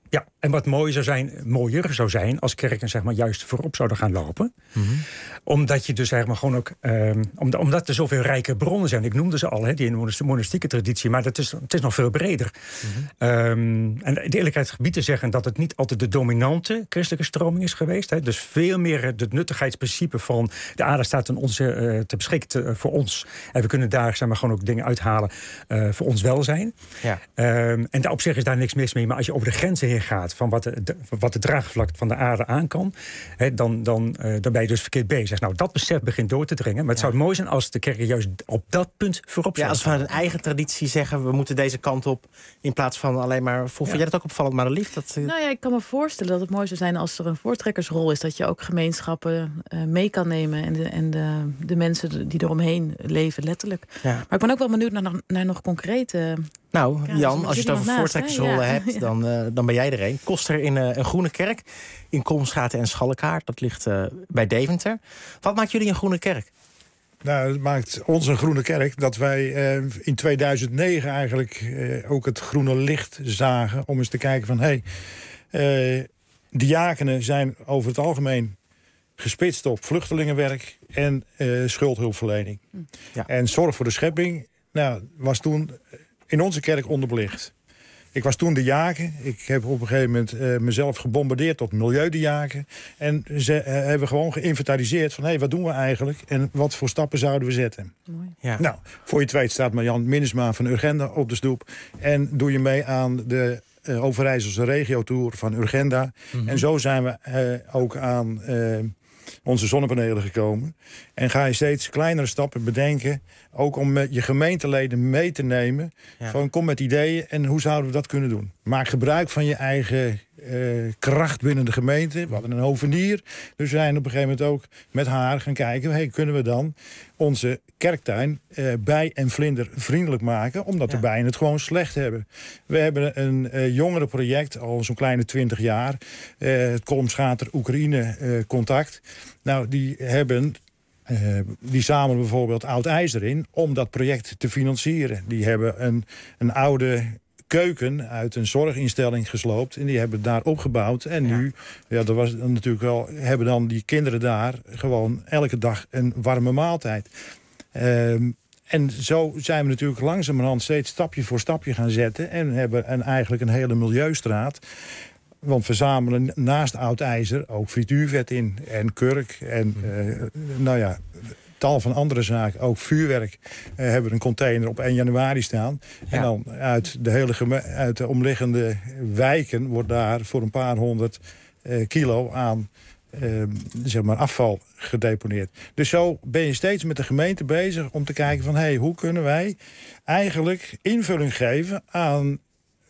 Ja, en wat mooi zou zijn, mooier zou zijn als kerken zeg maar, juist voorop zouden gaan lopen. Mm-hmm. Omdat je dus zeg maar, gewoon ook. Um, omdat, omdat er zoveel rijke bronnen zijn. Ik noemde ze al, hè, die monastieke traditie, maar dat is, het is nog veel breder. Mm-hmm. Um, en de eerlijkheid gebied te zeggen dat het niet altijd de dominante christelijke stroming is geweest. Hè. Dus veel meer het nuttigheidsprincipe van de aarde staat in onze, uh, te beschikt uh, voor ons. En we kunnen daar zeg maar, gewoon ook dingen uithalen uh, voor ons welzijn. Ja. Um, en daar op zich is daar niks mis mee. Maar als je over de grenzen heen gaat van wat de, de, wat de draagvlak van de aarde aan kan, hè, dan, dan, uh, dan ben je dus verkeerd bezig. Nou, dat besef begint door te dringen. Maar het ja. zou mooi zijn als de kerken juist op dat punt voorop ja, zouden als we vanuit een eigen traditie zeggen, we moeten deze kant op, in plaats van alleen maar... Vond ja. jij dat ook opvallend, Madelief? Dat, uh... Nou ja, ik kan me voorstellen dat het mooi zou zijn als er een voortrekkersrol is, dat je ook gemeenschappen uh, mee kan nemen en, de, en de, de mensen die eromheen leven, letterlijk. Ja. Maar ik ben ook wel benieuwd naar, naar nog concrete... Nou, ja, Jan, als je het over naast, voortrekkersrollen ja. hebt, dan, uh, dan ben jij er een. Koster in uh, een groene kerk in Kolmsgaten en Schalkwijk. Dat ligt uh, bij Deventer. Wat maakt jullie een groene kerk? Nou, het maakt ons een groene kerk dat wij uh, in tweeduizend negen eigenlijk uh, ook het groene licht zagen. Om eens te kijken van, hé, hey, uh, diakenen zijn over het algemeen gespitst op vluchtelingenwerk en uh, schuldhulpverlening. Ja. En zorg voor de schepping, nou, was toen in onze kerk onderbelicht. Ik was toen diaken. Ik heb op een gegeven moment uh, mezelf gebombardeerd tot milieudiaken. En ze uh, hebben gewoon geïnventariseerd van, hé, hey, wat doen we eigenlijk? En wat voor stappen zouden we zetten? Mooi. Ja. Nou, voor je het weet staat Marjan Minnesma van Urgenda op de stoep. En doe je mee aan de uh, Overijsselse regiotour van Urgenda. Mm-hmm. En zo zijn we uh, ook aan Uh, onze zonnepanelen gekomen. En ga je steeds kleinere stappen bedenken, ook om met je gemeenteleden mee te nemen. Ja. Van kom met ideeën en hoe zouden we dat kunnen doen? Maak gebruik van je eigen uh, kracht binnen de gemeente. We hadden een hovenier. Dus we zijn op een gegeven moment ook met haar gaan kijken, hey, kunnen we dan onze kerktuin uh, bij- en vlindervriendelijk maken, omdat ja. de bijen het gewoon slecht hebben. We hebben een uh, jongerenproject, al zo'n kleine twintig jaar. Uh, het Kolmsgater Oekraïne uh, contact. Nou, die hebben Uh, die zamelen bijvoorbeeld oud ijzer in om dat project te financieren. Die hebben een, een oude keuken uit een zorginstelling gesloopt en die hebben daar opgebouwd. En ja. nu, ja, dat was natuurlijk wel, hebben dan die kinderen daar gewoon elke dag een warme maaltijd. Uh, en zo zijn we natuurlijk langzamerhand steeds stapje voor stapje gaan zetten en hebben een, eigenlijk een hele milieustraat. Want we zamelen naast oud ijzer ook frituurvet in en kurk en uh, nou ja, tal van andere zaken. Ook vuurwerk uh, hebben we een container op één januari staan. Ja. En dan uit de hele geme- uit de omliggende wijken wordt daar voor een paar honderd uh, kilo aan uh, zeg maar afval gedeponeerd. Dus zo ben je steeds met de gemeente bezig om te kijken van, hey, hoe kunnen wij eigenlijk invulling geven aan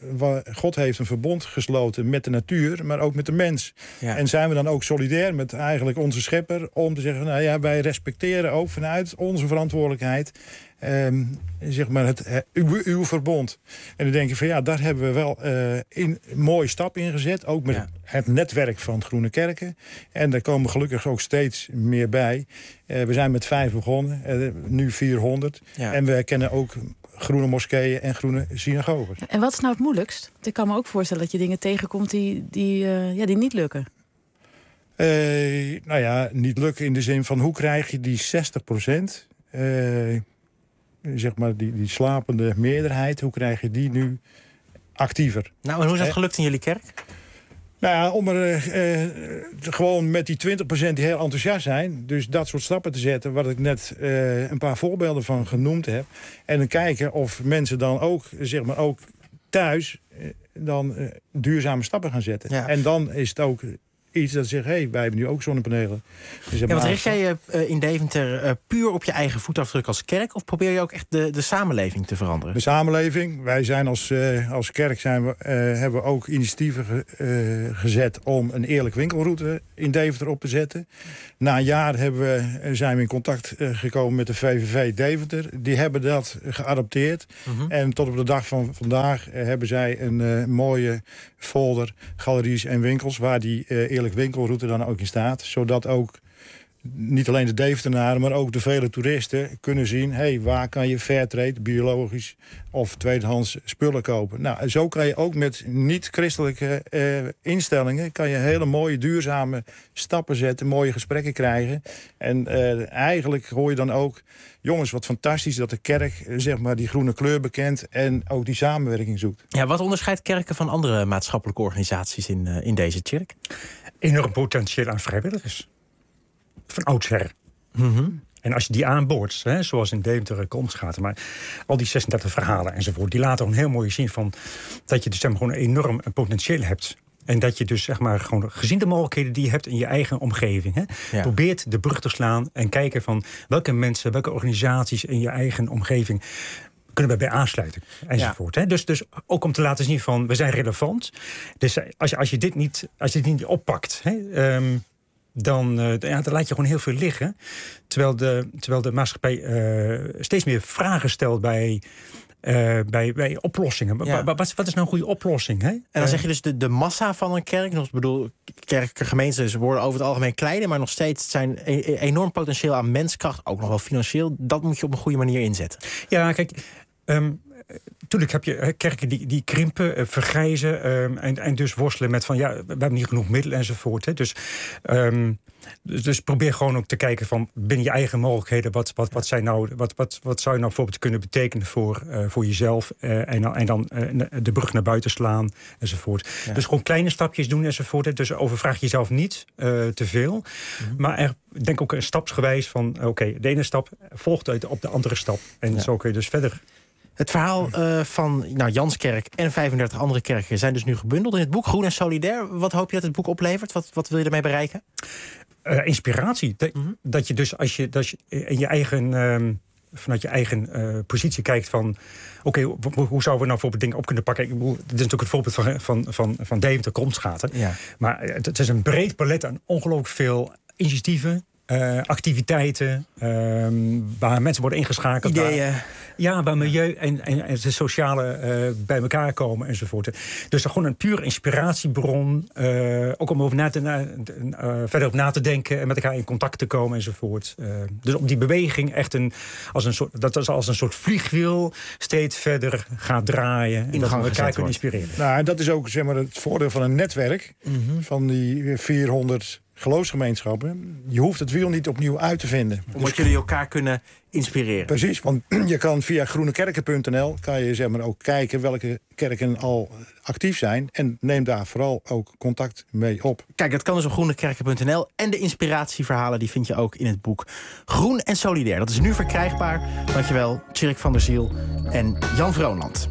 God heeft een verbond gesloten met de natuur, maar ook met de mens. Ja. En zijn we dan ook solidair met eigenlijk onze schepper om te zeggen, nou ja, wij respecteren ook vanuit onze verantwoordelijkheid Um, zeg maar het, uh, uw, uw verbond. En dan denk je van ja, daar hebben we wel uh, in, een mooie stap in gezet. Ook met ja. het netwerk van Groene Kerken. En daar komen gelukkig ook steeds meer bij. Uh, we zijn met vijf begonnen, uh, nu vierhonderd. Ja. En we kennen ook groene moskeeën en groene synagogen. En wat is nou het moeilijkst? Ik kan me ook voorstellen dat je dingen tegenkomt die, die, uh, ja, die niet lukken. Uh, nou ja, niet lukken in de zin van hoe krijg je die zestig procent... Uh, zeg maar die, die slapende meerderheid, hoe krijg je die nu actiever? Nou, en hoe is dat gelukt in jullie kerk? Nou ja, om er uh, uh, gewoon met die twintig procent die heel enthousiast zijn, dus dat soort stappen te zetten, wat ik net uh, een paar voorbeelden van genoemd heb. En dan kijken of mensen dan ook, zeg maar, ook thuis uh, dan uh, duurzame stappen gaan zetten. Ja. En dan is het ook iets dat zegt, hé, hey, wij hebben nu ook zonnepanelen. Dus ja, wat richt jij je uh, in Deventer uh, puur op je eigen voetafdruk als kerk, of probeer je ook echt de, de samenleving te veranderen? De samenleving. Wij zijn als, uh, als kerk zijn we, uh, hebben we ook initiatieven ge, uh, gezet om een eerlijk winkelroute in Deventer op te zetten. Na een jaar hebben we, zijn we in contact uh, gekomen met de V V V Deventer. Die hebben dat geadopteerd. Mm-hmm. En tot op de dag van vandaag uh, hebben zij een uh, mooie folder, galeries en winkels, waar die uh, eerlijk winkelroute dan ook in staat. Zodat ook niet alleen de Deventenaren, maar ook de vele toeristen kunnen zien, hey, waar kan je fairtrade, biologisch of tweedehands spullen kopen. Nou, en zo kan je ook met niet-christelijke uh, instellingen kan je hele mooie, duurzame stappen zetten, mooie gesprekken krijgen. En uh, eigenlijk hoor je dan ook, jongens, wat fantastisch dat de kerk zeg maar die groene kleur bekent en ook die samenwerking zoekt. Ja, wat onderscheidt kerken van andere maatschappelijke organisaties in, uh, in deze kerk? Enorm potentieel aan vrijwilligers. Van oudsher. Mm-hmm. En als je die aanboort, hè, zoals in Deventer, Komsgaten, maar al die zesendertig verhalen enzovoort, die laten een heel mooi zien van dat je dus zeg maar, gewoon enorm een potentieel hebt. En dat je dus zeg maar gewoon gezien de mogelijkheden die je hebt in je eigen omgeving, hè, ja. probeert de brug te slaan en kijken van welke mensen, welke organisaties in je eigen omgeving kunnen we bij aansluiten, enzovoort. Ja. Hè? Dus, dus ook om te laten zien van, we zijn relevant. Dus als je, als je dit niet, als je dit niet oppakt, hè, um, dan, uh, ja, dan laat je gewoon heel veel liggen. Terwijl de, terwijl de maatschappij uh, steeds meer vragen stelt bij, uh, bij, bij oplossingen. Ja. Wat, wat is nou een goede oplossing? Hè? En dan zeg je dus de, de massa van een kerk. Ik bedoel, kerkelijke gemeenten worden over het algemeen kleiner, maar nog steeds zijn e- enorm potentieel aan menskracht, ook nog wel financieel. Dat moet je op een goede manier inzetten. Ja, kijk. Um, Tuurlijk heb je kerken die, die krimpen, uh, vergrijzen um, en, en dus worstelen met van ja, we hebben niet genoeg middelen enzovoort. Hè. Dus, um, dus, dus probeer gewoon ook te kijken van binnen je eigen mogelijkheden, wat, wat, wat, zijn nou, wat, wat, wat zou je nou bijvoorbeeld kunnen betekenen voor, uh, voor jezelf uh, en, en dan uh, de brug naar buiten slaan enzovoort. Ja. Dus gewoon kleine stapjes doen enzovoort. Hè. Dus overvraag jezelf niet uh, te veel. Mm-hmm. Maar er, denk ook een stapsgewijs van oké, okay, de ene stap volgt uit op de andere stap. En ja. zo kun je dus verder. Het verhaal uh, van nou, Janskerk en vijfendertig andere kerken zijn dus nu gebundeld in het boek Groen en Solidair. Wat hoop je dat het boek oplevert? Wat, wat wil je ermee bereiken? Uh, inspiratie. Dat, mm-hmm. dat je dus als je, dat je in je eigen, uh, vanuit je eigen uh, positie kijkt van oké, okay, hoe, hoe zouden we nou bijvoorbeeld dingen op kunnen pakken? Ik bedoel, dit is natuurlijk het voorbeeld van, van, van, van Deventer, Komsgaten. Ja. Maar het, het is een breed palet aan ongelooflijk veel initiatieven. Uh, activiteiten, uh, waar mensen worden ingeschakeld. Ideeën. Waar, ja, waar milieu en, en, en de sociale uh, bij elkaar komen enzovoort. Dus gewoon een pure inspiratiebron. Uh, ook om over na te, na, uh, verder op na te denken en met elkaar in contact te komen enzovoort. Uh, dus om die beweging echt een, als een soort, dat is als een soort vliegwiel steeds verder gaat draaien. En dat we elkaar kunnen inspireren. Nou, en dat is ook zeg maar, het voordeel van een netwerk mm-hmm. van die vierhonderd geloofsgemeenschappen. Je hoeft het wiel niet opnieuw uit te vinden. Omdat dus jullie elkaar kunnen inspireren. Precies, want je kan via groenekerken punt n l kan je zeg maar, ook kijken welke kerken al actief zijn. En neem daar vooral ook contact mee op. Kijk, dat kan dus op groenekerken punt n l. En de inspiratieverhalen die vind je ook in het boek Groen en Solidair. Dat is nu verkrijgbaar. Dankjewel, Tjerk van der Ziel en Jan Vroonland.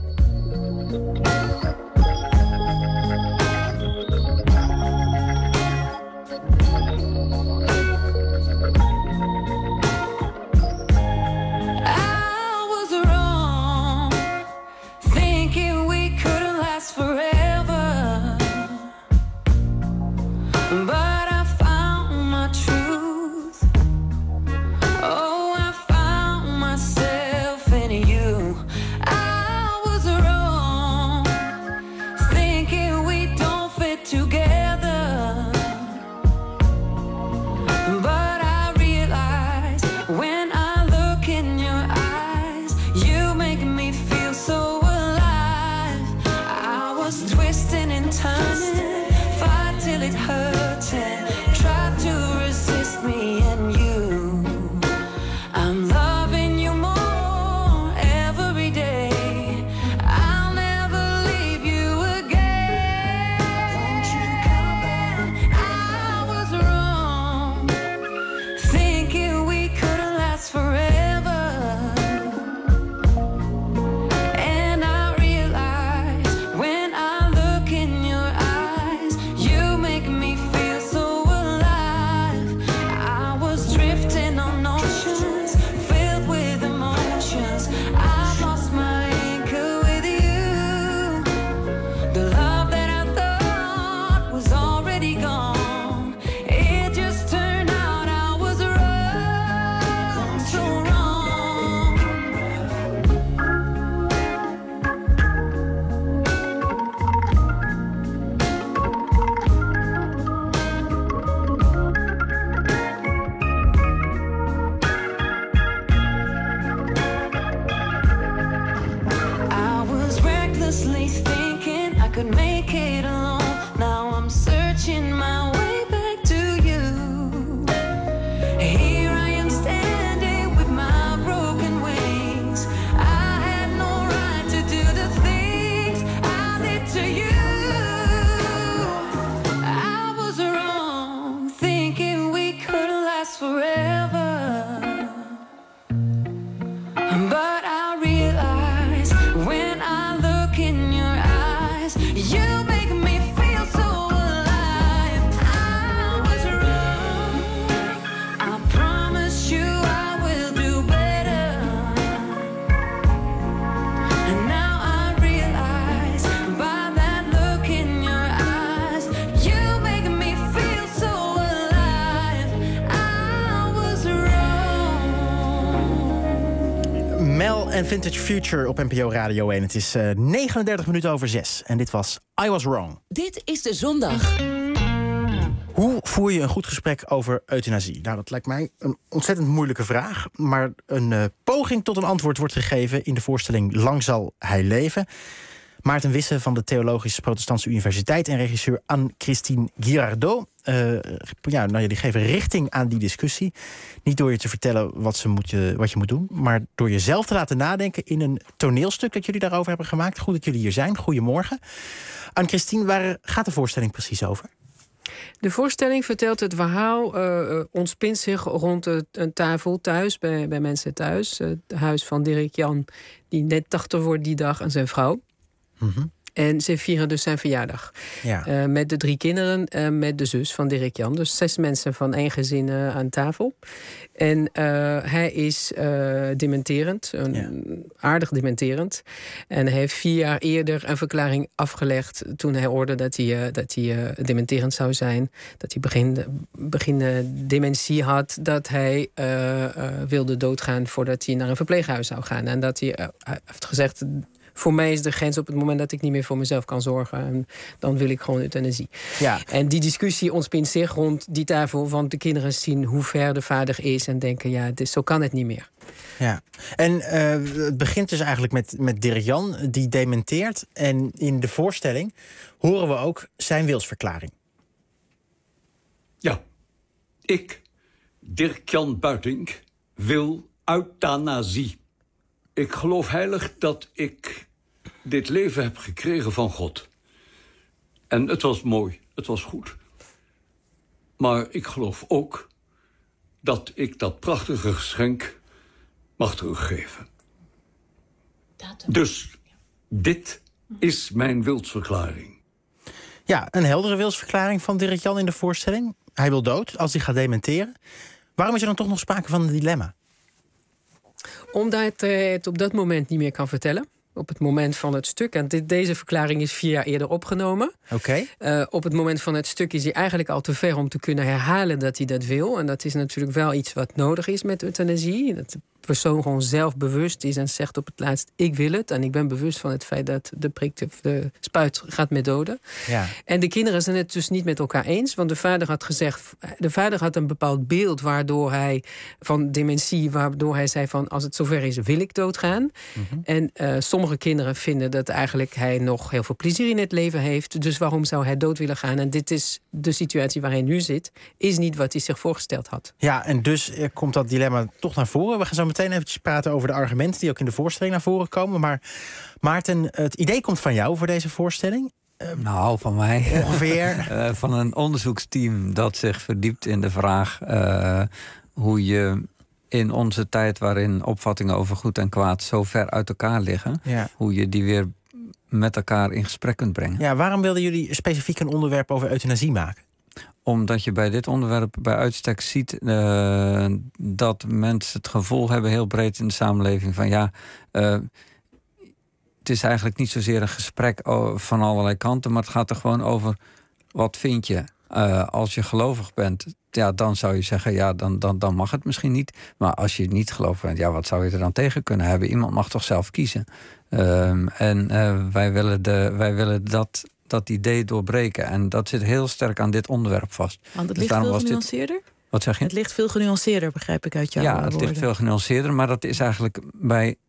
So could make it alone. Now I'm searching my way back to you. Here I am standing with my broken wings. I had no right to do the things I did to you. I was wrong, thinking we could last forever. But I realize when I look in your eyes, you make me feel so alive. I was wrong. I promise you I will do better. And now I realize by that look in your eyes, you make me feel so alive. I was wrong. Mel en Vintage Future op N P O Radio één. Het is uh, negenendertig minuten over zes. En dit was I Was Wrong. Dit is de zondag. Hoe voer je een goed gesprek over euthanasie? Nou, dat lijkt mij een ontzettend moeilijke vraag. Maar een uh, poging tot een antwoord wordt gegeven in de voorstelling Lang zal hij leven. Maarten Wisse van de Theologische Protestantse Universiteit en regisseur Anne-Christine Girardot. Uh, ja, nou ja, die geven richting aan die discussie. Niet door je te vertellen wat, ze moet, uh, wat je moet doen, maar door jezelf te laten nadenken in een toneelstuk dat jullie daarover hebben gemaakt. Goed dat jullie hier zijn. Goedemorgen. Anne-Christine, waar gaat de voorstelling precies over? De voorstelling vertelt het verhaal, uh, ontspint zich rond het, een tafel thuis, bij, bij mensen thuis. Het huis van Dirk Jan, die net tachtig wordt die dag, en zijn vrouw. Mm-hmm. En ze vieren dus zijn verjaardag. Ja. Uh, met de drie kinderen, uh, met de zus van Dirk Jan. Dus zes mensen van één gezin uh, aan tafel. En uh, hij is uh, dementerend, een, ja. aardig dementerend. En hij heeft vier jaar eerder een verklaring afgelegd toen hij hoorde dat hij, uh, dat hij uh, dementerend zou zijn. Dat hij begin, begin uh, dementie had. Dat hij uh, uh, wilde doodgaan voordat hij naar een verpleeghuis zou gaan. En dat hij uh, heeft gezegd, voor mij is de grens op het moment dat ik niet meer voor mezelf kan zorgen. En dan wil ik gewoon euthanasie. Ja. En die discussie ontspint zich rond die tafel. Want de kinderen zien hoe ver de vader is. En denken, ja, dus zo kan het niet meer. Ja. En uh, het begint dus eigenlijk met, met Dirk Jan. Die dementeert. En in de voorstelling horen we ook zijn wilsverklaring. Ja. Ik, Dirk Jan Buitink, wil euthanasie. Ik geloof heilig dat ik dit leven heb gekregen van God. En het was mooi, het was goed. Maar ik geloof ook dat ik dat prachtige geschenk mag teruggeven. Dus dit is mijn wilsverklaring. Ja, een heldere wilsverklaring van Dirk Jan in de voorstelling. Hij wil dood als hij gaat dementeren. Waarom is er dan toch nog sprake van een dilemma? Omdat hij het op dat moment niet meer kan vertellen. Op het moment van het stuk. En dit, deze verklaring is vier jaar eerder opgenomen. Okay. Uh, op het moment van het stuk is hij eigenlijk al te ver om te kunnen herhalen dat hij dat wil. En dat is natuurlijk wel iets wat nodig is met euthanasie. Dat de persoon gewoon zelf bewust is en zegt op het laatst, ik wil het. En ik ben bewust van het feit dat de prik, de spuit gaat me doden. Ja. En de kinderen zijn het dus niet met elkaar eens. Want de vader had gezegd, de vader had een bepaald beeld waardoor hij van dementie, waardoor hij zei van, als het zover is, wil ik doodgaan. Mm-hmm. En uh, sommige kinderen vinden dat eigenlijk hij nog heel veel plezier in het leven heeft. Dus waarom zou hij dood willen gaan? En dit is de situatie waar hij nu zit, is niet wat hij zich voorgesteld had. Ja, en dus uh, komt dat dilemma toch naar voren. We gaan zo meteen eventjes praten over de argumenten die ook in de voorstelling naar voren komen. Maar Maarten, het idee komt van jou voor deze voorstelling. Uh, nou, van mij. Ongeveer. uh, van een onderzoeksteam dat zich verdiept in de vraag uh, hoe je in onze tijd waarin opvattingen over goed en kwaad zo ver uit elkaar liggen, ja. hoe je die weer met elkaar in gesprek kunt brengen. Ja, waarom wilden jullie specifiek een onderwerp over euthanasie maken? Omdat je bij dit onderwerp bij uitstek ziet uh, dat mensen het gevoel hebben, heel breed in de samenleving, van ja, uh, het is eigenlijk niet zozeer een gesprek van allerlei kanten, maar het gaat er gewoon over, wat vind je? Uh, als je gelovig bent, ja, dan zou je zeggen, ja, dan, dan, dan mag het misschien niet. Maar als je niet gelovig bent, ja, wat zou je er dan tegen kunnen hebben? Iemand mag toch zelf kiezen? Uh, en uh, wij willen, de, wij willen dat, dat idee doorbreken. En dat zit heel sterk aan dit onderwerp vast. Want het dus ligt veel genuanceerder? Dit, wat zeg je? Het ligt veel genuanceerder, begrijp ik uit jouw Ja, woorden. het ligt veel genuanceerder, maar dat is eigenlijk bij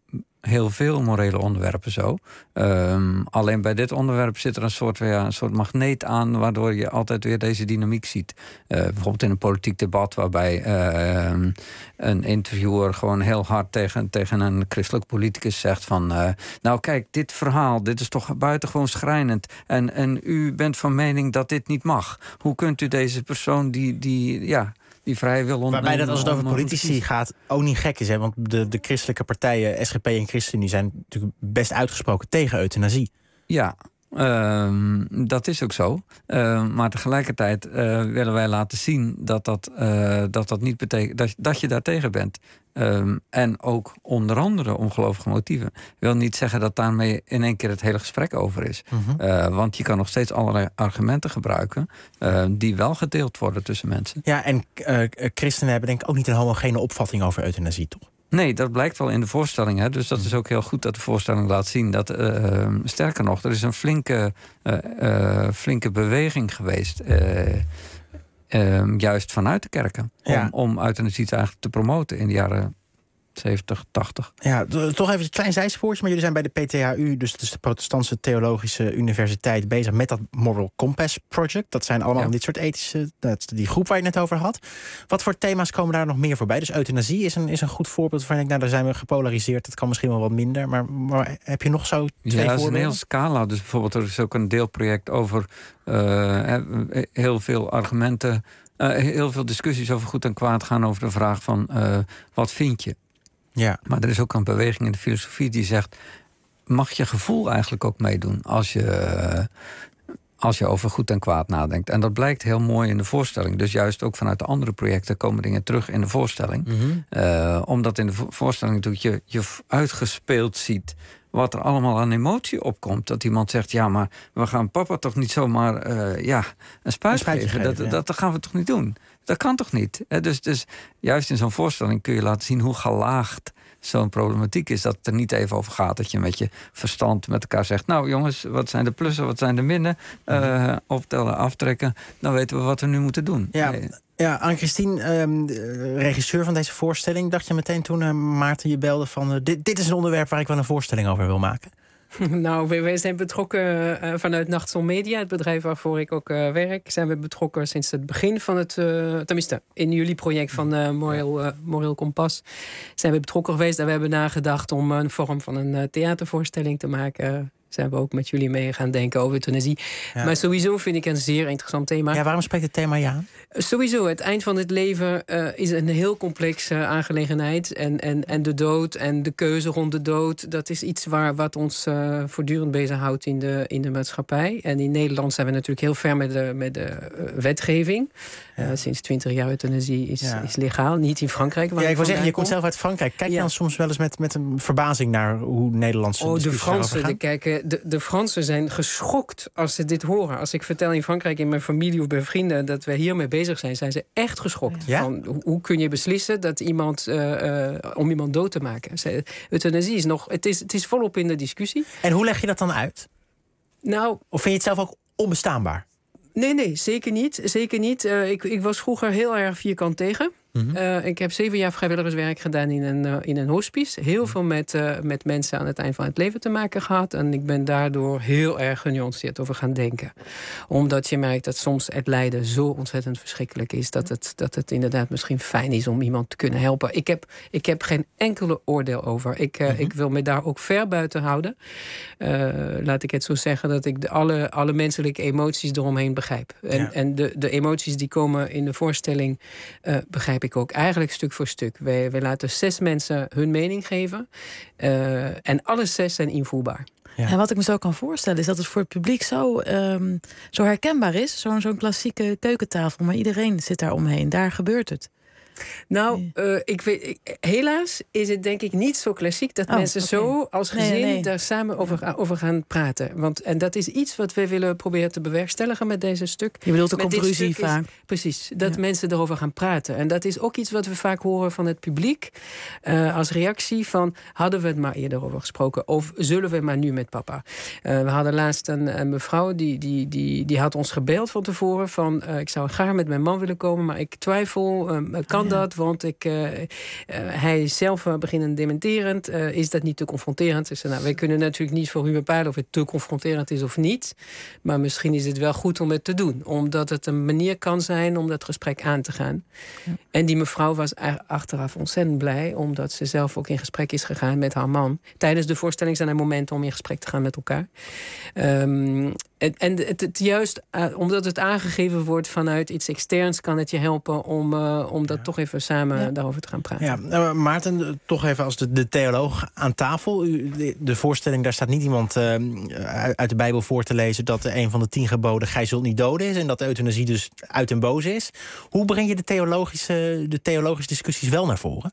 heel veel morele onderwerpen zo. Um, alleen bij dit onderwerp zit er een soort, ja, een soort magneet aan, waardoor je altijd weer deze dynamiek ziet. Uh, bijvoorbeeld in een politiek debat waarbij uh, een interviewer gewoon heel hard tegen, tegen een christelijk politicus zegt van Uh, nou kijk, dit verhaal, dit is toch buitengewoon schrijnend. En, en u bent van mening dat dit niet mag. Hoe kunt u deze persoon die, die ja, die vrij wil ontnemen? Waarbij dat als het over politici gaat ook niet gek is. Hè? Want de, de christelijke partijen, S G P en ChristenUnie, zijn natuurlijk best uitgesproken tegen euthanasie. Ja, Uh, dat is ook zo. Uh, maar tegelijkertijd uh, willen wij laten zien dat dat, uh, dat, dat niet betekent dat, dat je daar tegen bent. Um, en ook onder andere ongelovige motieven. Wil niet zeggen dat daarmee in één keer het hele gesprek over is. Mm-hmm. Uh, want je kan nog steeds allerlei argumenten gebruiken Uh, die wel gedeeld worden tussen mensen. Ja, en uh, christenen hebben denk ik ook niet een homogene opvatting over euthanasie, toch? Nee, dat blijkt wel in de voorstelling. Hè? Dus dat is ook heel goed dat de voorstelling laat zien dat, uh, sterker nog, er is een flinke, uh, uh, flinke beweging geweest. Uh, uh, juist vanuit de kerken. Om, ja. om euthanasie eigenlijk te promoten in de jaren zeventig, tachtig. Ja, toch even een klein zijspoortje. Maar jullie zijn bij de P T H U, dus, dus de Protestantse Theologische Universiteit, bezig met dat Moral Compass Project. Dat zijn allemaal ja. dit soort ethische, dat, die groep waar je het net over had. Wat voor thema's komen daar nog meer voorbij? Dus euthanasie is een, is een goed voorbeeld van, ik denk, nou, daar zijn we gepolariseerd. Dat kan misschien wel wat minder. Maar, maar heb je nog zo twee ja, voorbeelden? Ja, dat is een heel scala. Dus bijvoorbeeld, er is ook een deelproject over uh, heel veel argumenten, uh, heel veel discussies over goed en kwaad gaan over de vraag van uh, wat vind je? Ja. Maar er is ook een beweging in de filosofie die zegt, mag je gevoel eigenlijk ook meedoen als je, als je over goed en kwaad nadenkt? En dat blijkt heel mooi in de voorstelling. Dus juist ook vanuit de andere projecten komen dingen terug in de voorstelling. Mm-hmm. Uh, omdat in de voorstelling natuurlijk je, je uitgespeeld ziet wat er allemaal aan emotie opkomt. Dat iemand zegt, ja, maar we gaan papa toch niet zomaar uh, ja, een spuit geven. geven. Dat, ja. dat, dat gaan we toch niet doen? Dat kan toch niet? Dus, dus juist in zo'n voorstelling kun je laten zien hoe gelaagd zo'n problematiek is. Dat het er niet even over gaat dat je met je verstand met elkaar zegt, nou jongens, wat zijn de plussen, wat zijn de minnen? Uh, optellen, aftrekken. Dan weten we wat we nu moeten doen. Ja. Ja, Anne-Christine, um, regisseur van deze voorstelling, dacht je meteen toen uh, Maarten je belde van Uh, dit, dit is een onderwerp waar ik wel een voorstelling over wil maken? Nou, wij zijn betrokken uh, vanuit Nachtzon Media, het bedrijf waarvoor ik ook uh, werk. Zijn we betrokken sinds het begin van het, uh, tenminste in jullie project van uh, Moreel, uh, Moreel Kompas, zijn we betrokken geweest en we hebben nagedacht om een vorm van een uh, theatervoorstelling te maken. Zijn we ook met jullie mee gaan denken over euthanasie. Ja. Maar sowieso vind ik een zeer interessant thema. Ja, waarom spreekt het thema je aan? Sowieso, het eind van het leven uh, is een heel complexe uh, aangelegenheid. En, en, en de dood en de keuze rond de dood, dat is iets waar, wat ons uh, voortdurend bezighoudt in de, in de maatschappij. En in Nederland zijn we natuurlijk heel ver met de, met de uh, wetgeving. Ja. Uh, sinds twintig jaar euthanasie is, ja. is legaal. Niet in Frankrijk. Ja, ik wil zeggen, je komt zelf uit Frankrijk. Kijk je ja. dan soms wel eens met, met een verbazing naar hoe Nederlandse oh, discussies de Fransen, gaan? De, kijken, de, de Fransen zijn geschokt als ze dit horen. Als ik vertel in Frankrijk, in mijn familie of bij vrienden, dat we hiermee bezig zijn, zijn ze echt geschokt. Ja? Van, hoe, hoe kun je beslissen dat iemand, uh, uh, om iemand dood te maken? Ze, euthanasie is nog, het is, het is volop in de discussie. En hoe leg je dat dan uit? Nou, of vind je het zelf ook onbestaanbaar? Nee, nee, zeker niet. Zeker niet. Uh, ik, ik was vroeger heel erg vierkant tegen. Mm-hmm. Uh, ik heb zeven jaar vrijwilligerswerk gedaan in een, uh, in een hospice. Heel veel met, uh, met mensen aan het eind van het leven te maken gehad. En ik ben daardoor heel erg genuanceerd over gaan denken. Omdat je merkt dat soms het lijden zo ontzettend verschrikkelijk is. Dat het, dat het inderdaad misschien fijn is om iemand te kunnen helpen. Ik heb, ik heb geen enkele oordeel over. Ik, uh, mm-hmm. ik wil me daar ook ver buiten houden. Uh, laat ik het zo zeggen dat ik de, alle, alle menselijke emoties eromheen begrijp. En, ja. en de, de emoties die komen in de voorstelling uh, begrijp ik ook eigenlijk stuk voor stuk. Wij, wij laten zes mensen hun mening geven. Uh, en alle zes zijn invoelbaar. Ja. En wat ik me zo kan voorstellen is dat het voor het publiek zo, um, zo herkenbaar is. Zo, zo'n klassieke keukentafel, maar iedereen zit daar omheen. Daar gebeurt het. Nou, uh, ik weet, ik, helaas is het denk ik niet zo klassiek dat oh, mensen okay. zo als gezin nee, nee. daar samen over, ja. over gaan praten. Want, en dat is iets wat wij willen proberen te bewerkstelligen met deze stuk. Je bedoelt, er komt ruzie vaak. Is, precies, dat ja. mensen erover gaan praten. En dat is ook iets wat we vaak horen van het publiek. Uh, als reactie van, hadden we het maar eerder over gesproken? Of zullen we maar nu met papa? Uh, we hadden laatst een, een mevrouw, die, die, die, die had ons gebeld van tevoren. Van, uh, ik zou graag met mijn man willen komen, maar ik twijfel, uh, kan kan dat? Want ik, uh, uh, hij is zelf uh, beginnend dementerend. Uh, is dat niet te confronterend? Dus, uh, nou, wij kunnen natuurlijk niet voor u bepalen of het te confronterend is of niet. Maar misschien is het wel goed om het te doen. Omdat het een manier kan zijn om dat gesprek aan te gaan. Ja. En die mevrouw was achteraf ontzettend blij. Omdat ze zelf ook in gesprek is gegaan met haar man. Tijdens de voorstelling zijn er momenten om in gesprek te gaan met elkaar. Um, en en het, het juist, uh, omdat het aangegeven wordt vanuit iets externs, kan het je helpen om, uh, om dat ja. toch even samen ja. daarover te gaan praten. Ja, uh, Maarten, toch even als de, de theoloog aan tafel. U, de, de voorstelling, daar staat niet iemand uh, uit de Bijbel voor te lezen dat een van de tien geboden gij zult niet doden is en dat de euthanasie dus uit en boze is. Hoe breng je de theologische, de theologische discussies wel naar voren?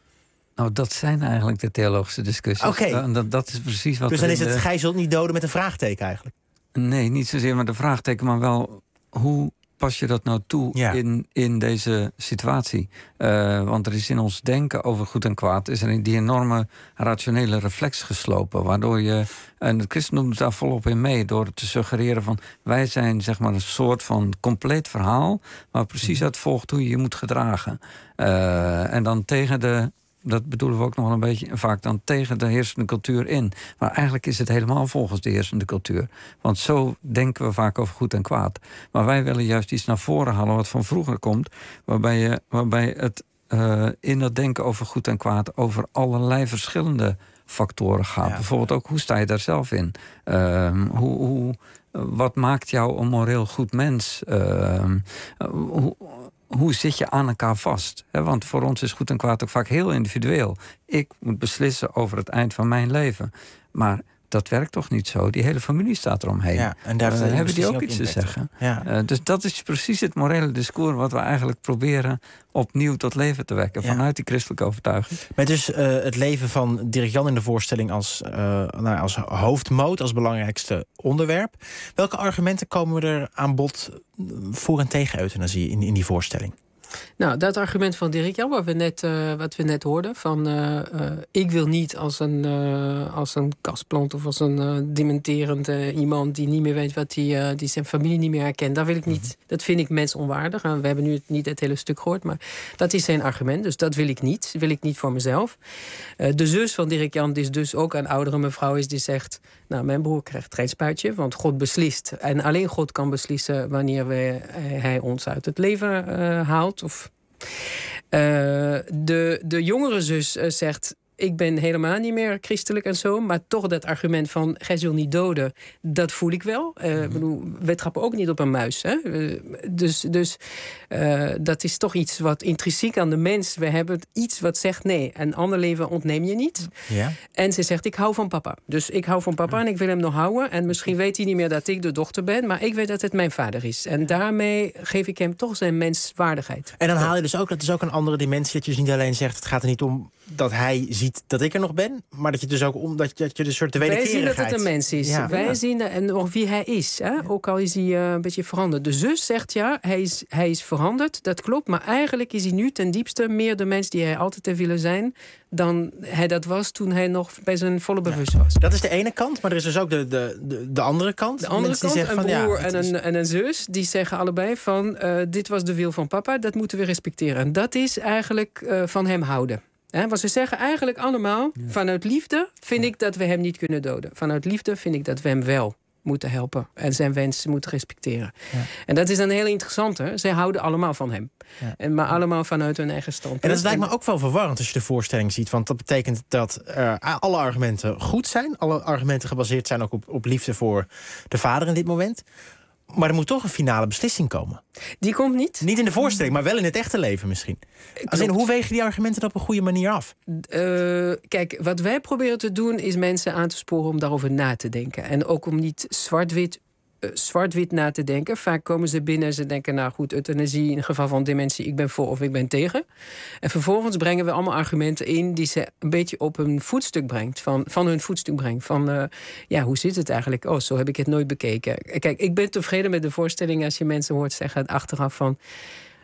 Nou, dat zijn eigenlijk de theologische discussies. Oké. Okay. Dat, dat is precies wat. Dus dan is het de... gij zult niet doden met een vraagteken eigenlijk? Nee, niet zozeer met een vraagteken, maar wel hoe pas je dat nou toe ja. in, in deze situatie? Uh, want er is in ons denken over goed en kwaad is er die enorme rationele reflex geslopen, waardoor je, en het christendom doet daar volop in mee, door te suggereren van wij zijn zeg maar een soort van compleet verhaal, waar precies uit volgt hoe je je moet gedragen. Uh, en dan tegen de Dat bedoelen we ook nog wel een beetje vaak dan tegen de heersende cultuur in. Maar eigenlijk is het helemaal volgens de heersende cultuur. Want zo denken we vaak over goed en kwaad. Maar wij willen juist iets naar voren halen wat van vroeger komt, waarbij, je, waarbij het uh, in dat denken over goed en kwaad over allerlei verschillende factoren gaat. Ja. Bijvoorbeeld ook, hoe sta je daar zelf in? Uh, hoe, hoe, wat maakt jou een moreel goed mens? Uh, hoe... Hoe zit je aan elkaar vast? He, want voor ons is goed en kwaad ook vaak heel individueel. Ik moet beslissen over het eind van mijn leven. Maar dat werkt toch niet zo? Die hele familie staat eromheen. Ja, en daar uh, hebben die ook, ook iets te zeggen. Ja. Uh, dus dat is precies het morele discours wat we eigenlijk proberen opnieuw tot leven te wekken. Vanuit ja. die christelijke overtuiging. Met dus uh, het leven van Dirk Jan in de voorstelling als, uh, nou, als hoofdmoot, als belangrijkste onderwerp. Welke argumenten komen er aan bod voor en tegen euthanasie in, in die voorstelling? Nou, dat argument van Dirk Jan, wat we net, uh, wat we net hoorden, van uh, uh, ik wil niet als een, uh, als een kastplant of als een uh, dementerend uh, iemand die niet meer weet wat die, uh, die zijn familie niet meer herkent. Dat wil ik niet. Mm-hmm. Dat vind ik mensonwaardig. Uh, we hebben nu het, niet het hele stuk gehoord, maar dat is zijn argument. Dus dat wil ik niet. Dat wil ik niet voor mezelf. Uh, de zus van Dirk Jan is dus ook een oudere mevrouw is die zegt, nou, mijn broer krijgt geen spuitje, want God beslist. En alleen God kan beslissen wanneer we, uh, hij ons uit het leven uh, haalt. Of, uh, de, de jongere zus uh, zegt, ik ben helemaal niet meer christelijk en zo, maar toch dat argument van gij zult niet doden, dat voel ik wel. Uh, mm-hmm. bedoel, we trappen ook niet op een muis. Hè? Uh, dus dus uh, dat is toch iets wat intrinsiek aan de mens. We hebben iets wat zegt nee, een ander leven ontneem je niet. Ja. En ze zegt, ik hou van papa. Dus ik hou van papa en ik wil hem nog houden. En misschien weet hij niet meer dat ik de dochter ben, maar ik weet dat het mijn vader is. En daarmee geef ik hem toch zijn menswaardigheid. En dan haal je dus ook, dat is ook een andere dimensie, dat je dus niet alleen zegt, het gaat er niet om dat hij ziet dat ik er nog ben, maar dat je dus ook om dat je, dat je de soort de wederkerigheid. Wij zien dat het een mens is. Ja. Wij ja. zien en nog wie hij is. Hè? Ook al is hij uh, een beetje veranderd. De zus zegt ja, hij is, hij is veranderd, dat klopt, maar eigenlijk is hij nu ten diepste meer de mens die hij altijd heeft willen zijn dan hij dat was toen hij nog bij zijn volle bewust was. Ja. Dat is de ene kant, maar er is dus ook de, de, de, de andere kant. De andere kant, die een van, broer ja, en, een, en een zus, die zeggen allebei van uh, dit was de wil van papa, dat moeten we respecteren. En dat is eigenlijk uh, van hem houden. He, want ze zeggen eigenlijk allemaal, ja. vanuit liefde vind ja. ik dat we hem niet kunnen doden. Vanuit liefde vind ik dat we hem wel moeten helpen en zijn wens moeten respecteren. Ja. En dat is dan heel interessant. Hè? Zij houden allemaal van hem. Ja. En, maar allemaal vanuit hun eigen standpunt. En dat lijkt me ook wel verwarrend als je de voorstelling ziet. Want dat betekent dat uh, alle argumenten goed zijn. Alle argumenten gebaseerd zijn ook op, op liefde voor de vader in dit moment. Maar er moet toch een finale beslissing komen. Die komt niet. Niet in de voorstelling, maar wel in het echte leven misschien. Als in, hoe wegen die argumenten op een goede manier af? Uh, kijk, wat wij proberen te doen is mensen aan te sporen om daarover na te denken. En ook om niet zwart-wit uh, zwart-wit na te denken. Vaak komen ze binnen en ze denken, nou goed, euthanasie in geval van dementie, ik ben voor of ik ben tegen. En vervolgens brengen we allemaal argumenten in die ze een beetje op hun voetstuk brengt. Van, van hun voetstuk brengt. Van, uh, ja, hoe zit het eigenlijk? Oh, zo heb ik het nooit bekeken. Kijk, ik ben tevreden met de voorstelling als je mensen hoort zeggen achteraf van,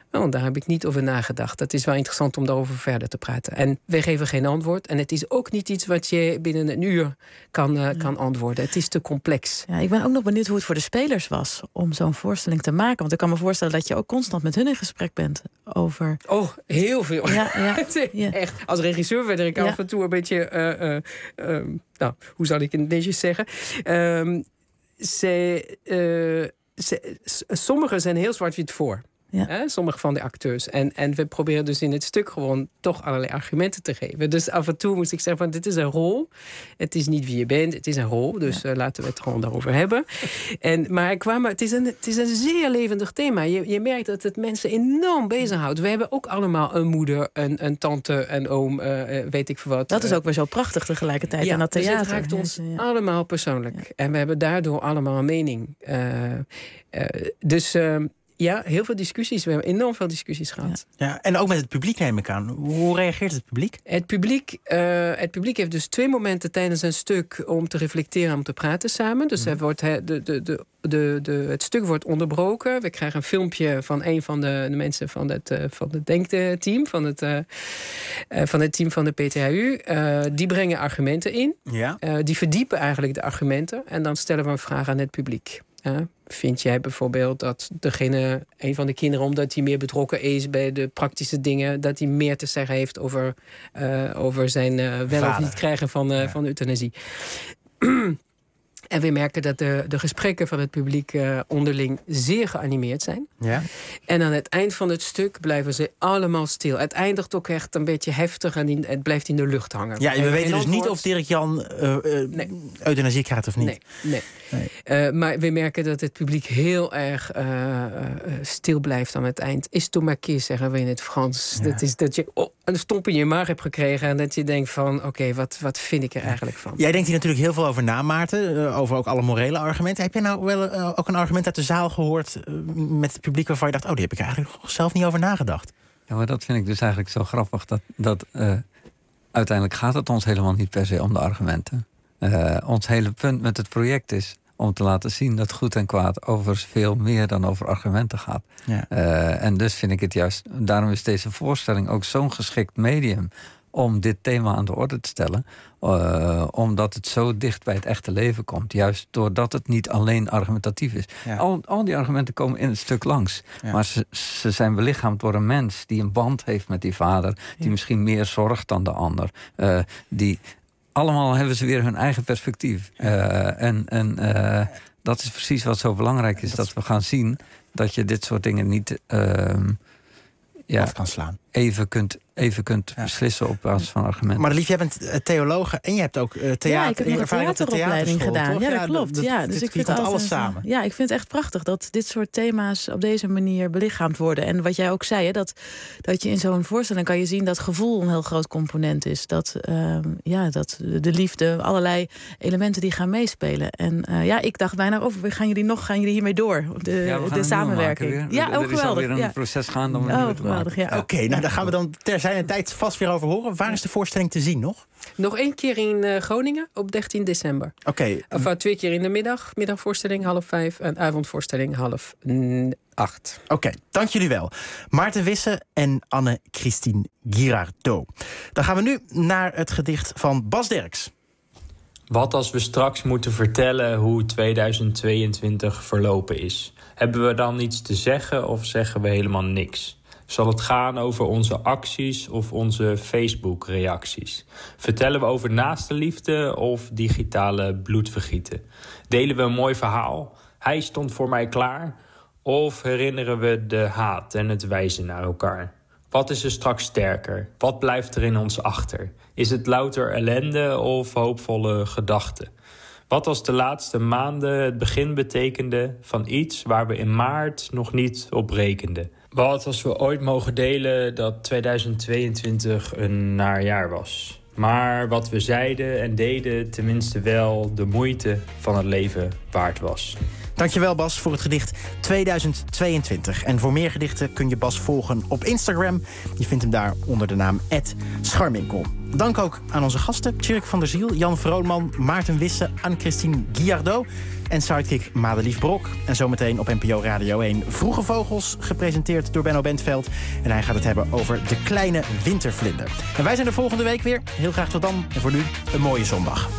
Nou, daar heb ik niet over nagedacht. Dat is wel interessant om daarover verder te praten. En wij geven geen antwoord. En het is ook niet iets wat je binnen een uur kan, uh, kan antwoorden. Het is te complex. Ja, ik ben ook nog benieuwd hoe het voor de spelers was om zo'n voorstelling te maken. Want ik kan me voorstellen dat je ook constant met hun in gesprek bent over... Oh, heel veel. Ja, ja, ja. Echt, als regisseur werd ik ja. af en toe een beetje... Uh, uh, uh, nou, hoe zal ik het netjes zeggen? Um, ze, uh, ze, sommigen zijn heel zwart-wit voor. Ja. Hè, sommige van de acteurs. En, en we proberen dus in het stuk gewoon toch allerlei argumenten te geven. Dus af en toe moest ik zeggen van dit is een rol. Het is niet wie je bent, het is een rol. Dus ja. uh, laten we het gewoon daarover hebben. En, maar er kwam, het, is een, het is een zeer levendig thema. Je, je merkt dat het mensen enorm bezighoudt. We hebben ook allemaal een moeder, een, een tante, een oom, uh, weet ik veel wat. Dat is ook weer zo prachtig tegelijkertijd ja, in dat theater. Dus het raakt ons ja. allemaal persoonlijk. Ja. En we hebben daardoor allemaal een mening. Uh, uh, dus... Uh, Ja, heel veel discussies. We hebben enorm veel discussies gehad. Ja. Ja, en ook met het publiek neem ik aan. Hoe reageert het publiek? Het publiek, uh, het publiek heeft dus twee momenten tijdens een stuk om te reflecteren, om te praten samen. Dus mm. er wordt he, de, de, de, de, de, het stuk wordt onderbroken. We krijgen een filmpje van een van de, de mensen van het, uh, van het denkteam, van het, uh, uh, van het team van de P T H U. Uh, die brengen argumenten in. Ja. Uh, die verdiepen eigenlijk de argumenten. En dan stellen we een vraag aan het publiek. Uh, vind jij bijvoorbeeld dat degene, een van de kinderen, omdat hij meer betrokken is bij de praktische dingen, dat hij meer te zeggen heeft over, uh, over zijn uh, wel Vader. of niet krijgen van, uh, ja. van euthanasie? En we merken dat de, de gesprekken van het publiek uh, onderling zeer geanimeerd zijn. Ja. En aan het eind van het stuk blijven ze allemaal stil. Het eindigt ook echt een beetje heftig en in, het blijft in de lucht hangen. Ja, en we weten dus antwoord... niet of Dirk-Jan uh, uh, nee. euthanasie krijgt of niet. Nee, nee. nee. Uh, maar we merken dat het publiek heel erg uh, uh, stil blijft aan het eind. Is toen maar keer, zeggen we in het Frans. Ja. Dat is dat je oh, een stomp in je maag hebt gekregen en dat je denkt van, oké, okay, wat, wat vind ik er eigenlijk van? Jij denkt hier natuurlijk heel veel over na, Maarten. Uh, over ook alle morele argumenten. Heb je nou wel uh, ook een argument uit de zaal gehoord uh, met het publiek waarvan je dacht, oh, die heb ik eigenlijk zelf niet over nagedacht? Ja, maar dat vind ik dus eigenlijk zo grappig. Dat, dat uh, uiteindelijk gaat het ons helemaal niet per se om de argumenten. Uh, ons hele punt met het project is om te laten zien dat goed en kwaad over veel meer dan over argumenten gaat. Ja. Uh, en dus vind ik het juist, daarom is deze voorstelling ook zo'n geschikt medium om dit thema aan de orde te stellen. Uh, omdat het zo dicht bij het echte leven komt. Juist doordat het niet alleen argumentatief is. Ja. Al, al die argumenten komen in het stuk langs. Ja. Maar ze, ze zijn belichaamd door een mens die een band heeft met die vader. Die ja. misschien meer zorgt dan de ander. Uh, die, allemaal hebben ze weer hun eigen perspectief. Uh, en en uh, dat is precies wat zo belangrijk is. Dat, dat we gaan zien dat je dit soort dingen niet Uh, ja, af kan slaan. Even kunt, even kunt ja. beslissen op basis van argumenten. Maar Lief, jij bent theologe en je hebt ook uh, theater. Ja, ik heb nog een theateropleiding gedaan. Toch? Ja, dat klopt. Dat, ja, dus dit, ik vind alles altijd, samen. Ja, ik vind het echt prachtig dat dit soort thema's op deze manier belichaamd worden. En wat jij ook zei, hè, dat, dat je in zo'n voorstelling kan je zien dat gevoel een heel groot component is. Dat, uh, ja, dat de liefde, allerlei elementen die gaan meespelen. En uh, ja, ik dacht bijna, oh, gaan jullie nog, gaan jullie hiermee door? De, ja, we gaan de samenwerking. Ja, ook er is alweer een ja. proces gaande om oh, het te maken. Ja. Oké, okay, nou daar gaan we dan ter zijn tijd vast weer over horen. Waar is de voorstelling te zien nog? Nog één keer in uh, Groningen op dertien december. Oké. Okay. Of uh, twee keer in de middag. Middagvoorstelling half vijf en avondvoorstelling half mm, acht. Oké, okay, dank jullie wel. Maarten Wisse en Anne-Christine Girardot. Dan gaan we nu naar het gedicht van Bas Derks. Wat als we straks moeten vertellen hoe tweeduizend tweeëntwintig verlopen is? Hebben we dan iets te zeggen of zeggen we helemaal niks? Zal het gaan over onze acties of onze Facebook-reacties? Vertellen we over naaste liefde of digitale bloedvergieten? Delen we een mooi verhaal? Hij stond voor mij klaar? Of herinneren we de haat en het wijzen naar elkaar? Wat is er straks sterker? Wat blijft er in ons achter? Is het louter ellende of hoopvolle gedachten? Wat als de laatste maanden het begin betekende van iets waar we in maart nog niet op rekenden? Wat als we ooit mogen delen dat tweeduizend tweeëntwintig een naar jaar was? Maar wat we zeiden en deden tenminste wel de moeite van het leven waard was. Dankjewel Bas voor het gedicht tweeduizend tweeëntwintig. En voor meer gedichten kun je Bas volgen op Instagram. Je vindt hem daar onder de naam at Scharminkel. Dank ook aan onze gasten, Tjerk van der Ziel, Jan Vroonman, Maarten Wisse, Anne-Christine Guillardot en sidekick Madelief Brok. En zometeen op N P O Radio één Vroege Vogels, gepresenteerd door Benno Bentveld. En hij gaat het hebben over de kleine wintervlinder. En wij zijn er volgende week weer. Heel graag tot dan. En voor nu een mooie zondag.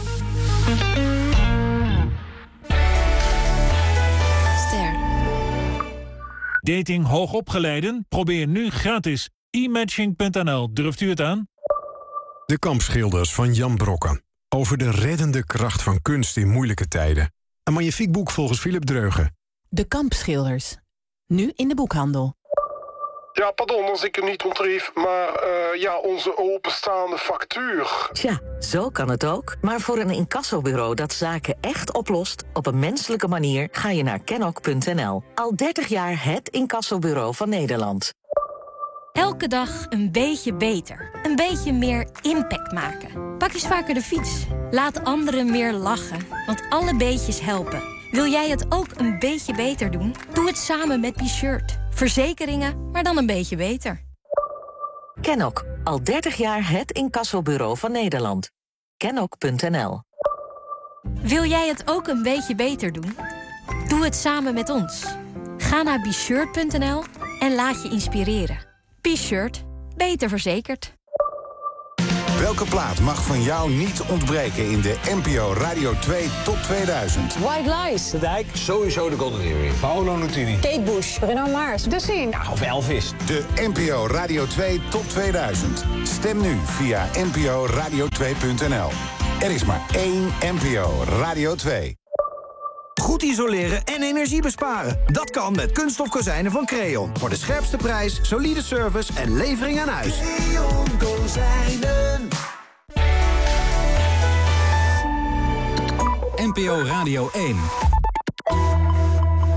Dating hoogopgeleiden? Probeer nu gratis e matching punt n l. Durft u het aan? De Kampschilders van Jan Brokken. Over de reddende kracht van kunst in moeilijke tijden. Een magnifiek boek volgens Philip Dreugen. De Kampschilders. Nu in de boekhandel. Ja, pardon als ik hem niet ontrief, maar uh, ja, onze openstaande factuur. Tja, zo kan het ook. Maar voor een incassobureau dat zaken echt oplost op een menselijke manier ga je naar kenok punt n l. Al dertig jaar het incassobureau van Nederland. Elke dag een beetje beter. Een beetje meer impact maken. Pak eens vaker de fiets. Laat anderen meer lachen. Want alle beetjes helpen. Wil jij het ook een beetje beter doen? Doe het samen met B-Shirt. Verzekeringen, maar dan een beetje beter. Kenok, al dertig jaar het incassobureau van Nederland. kenok punt n l. Wil jij het ook een beetje beter doen? Doe het samen met ons. Ga naar b shirt punt n l en laat je inspireren. B-Shirt, beter verzekerd. Welke plaat mag van jou niet ontbreken in de N P O Radio twee Top tweeduizend? White Lies. De Dijk. Sowieso de Golden Earring. Paolo Nutini. Kate Bush. Bruno Mars. The Scene. Ja, of Elvis. De N P O Radio twee Top tweeduizend. Stem nu via n p o radio twee punt n l. Er is maar één N P O Radio twee. Goed isoleren en energie besparen. Dat kan met kunststof kozijnen van Creon. Voor de scherpste prijs, solide service en levering aan huis. Creon Kozijnen. N P O Radio één.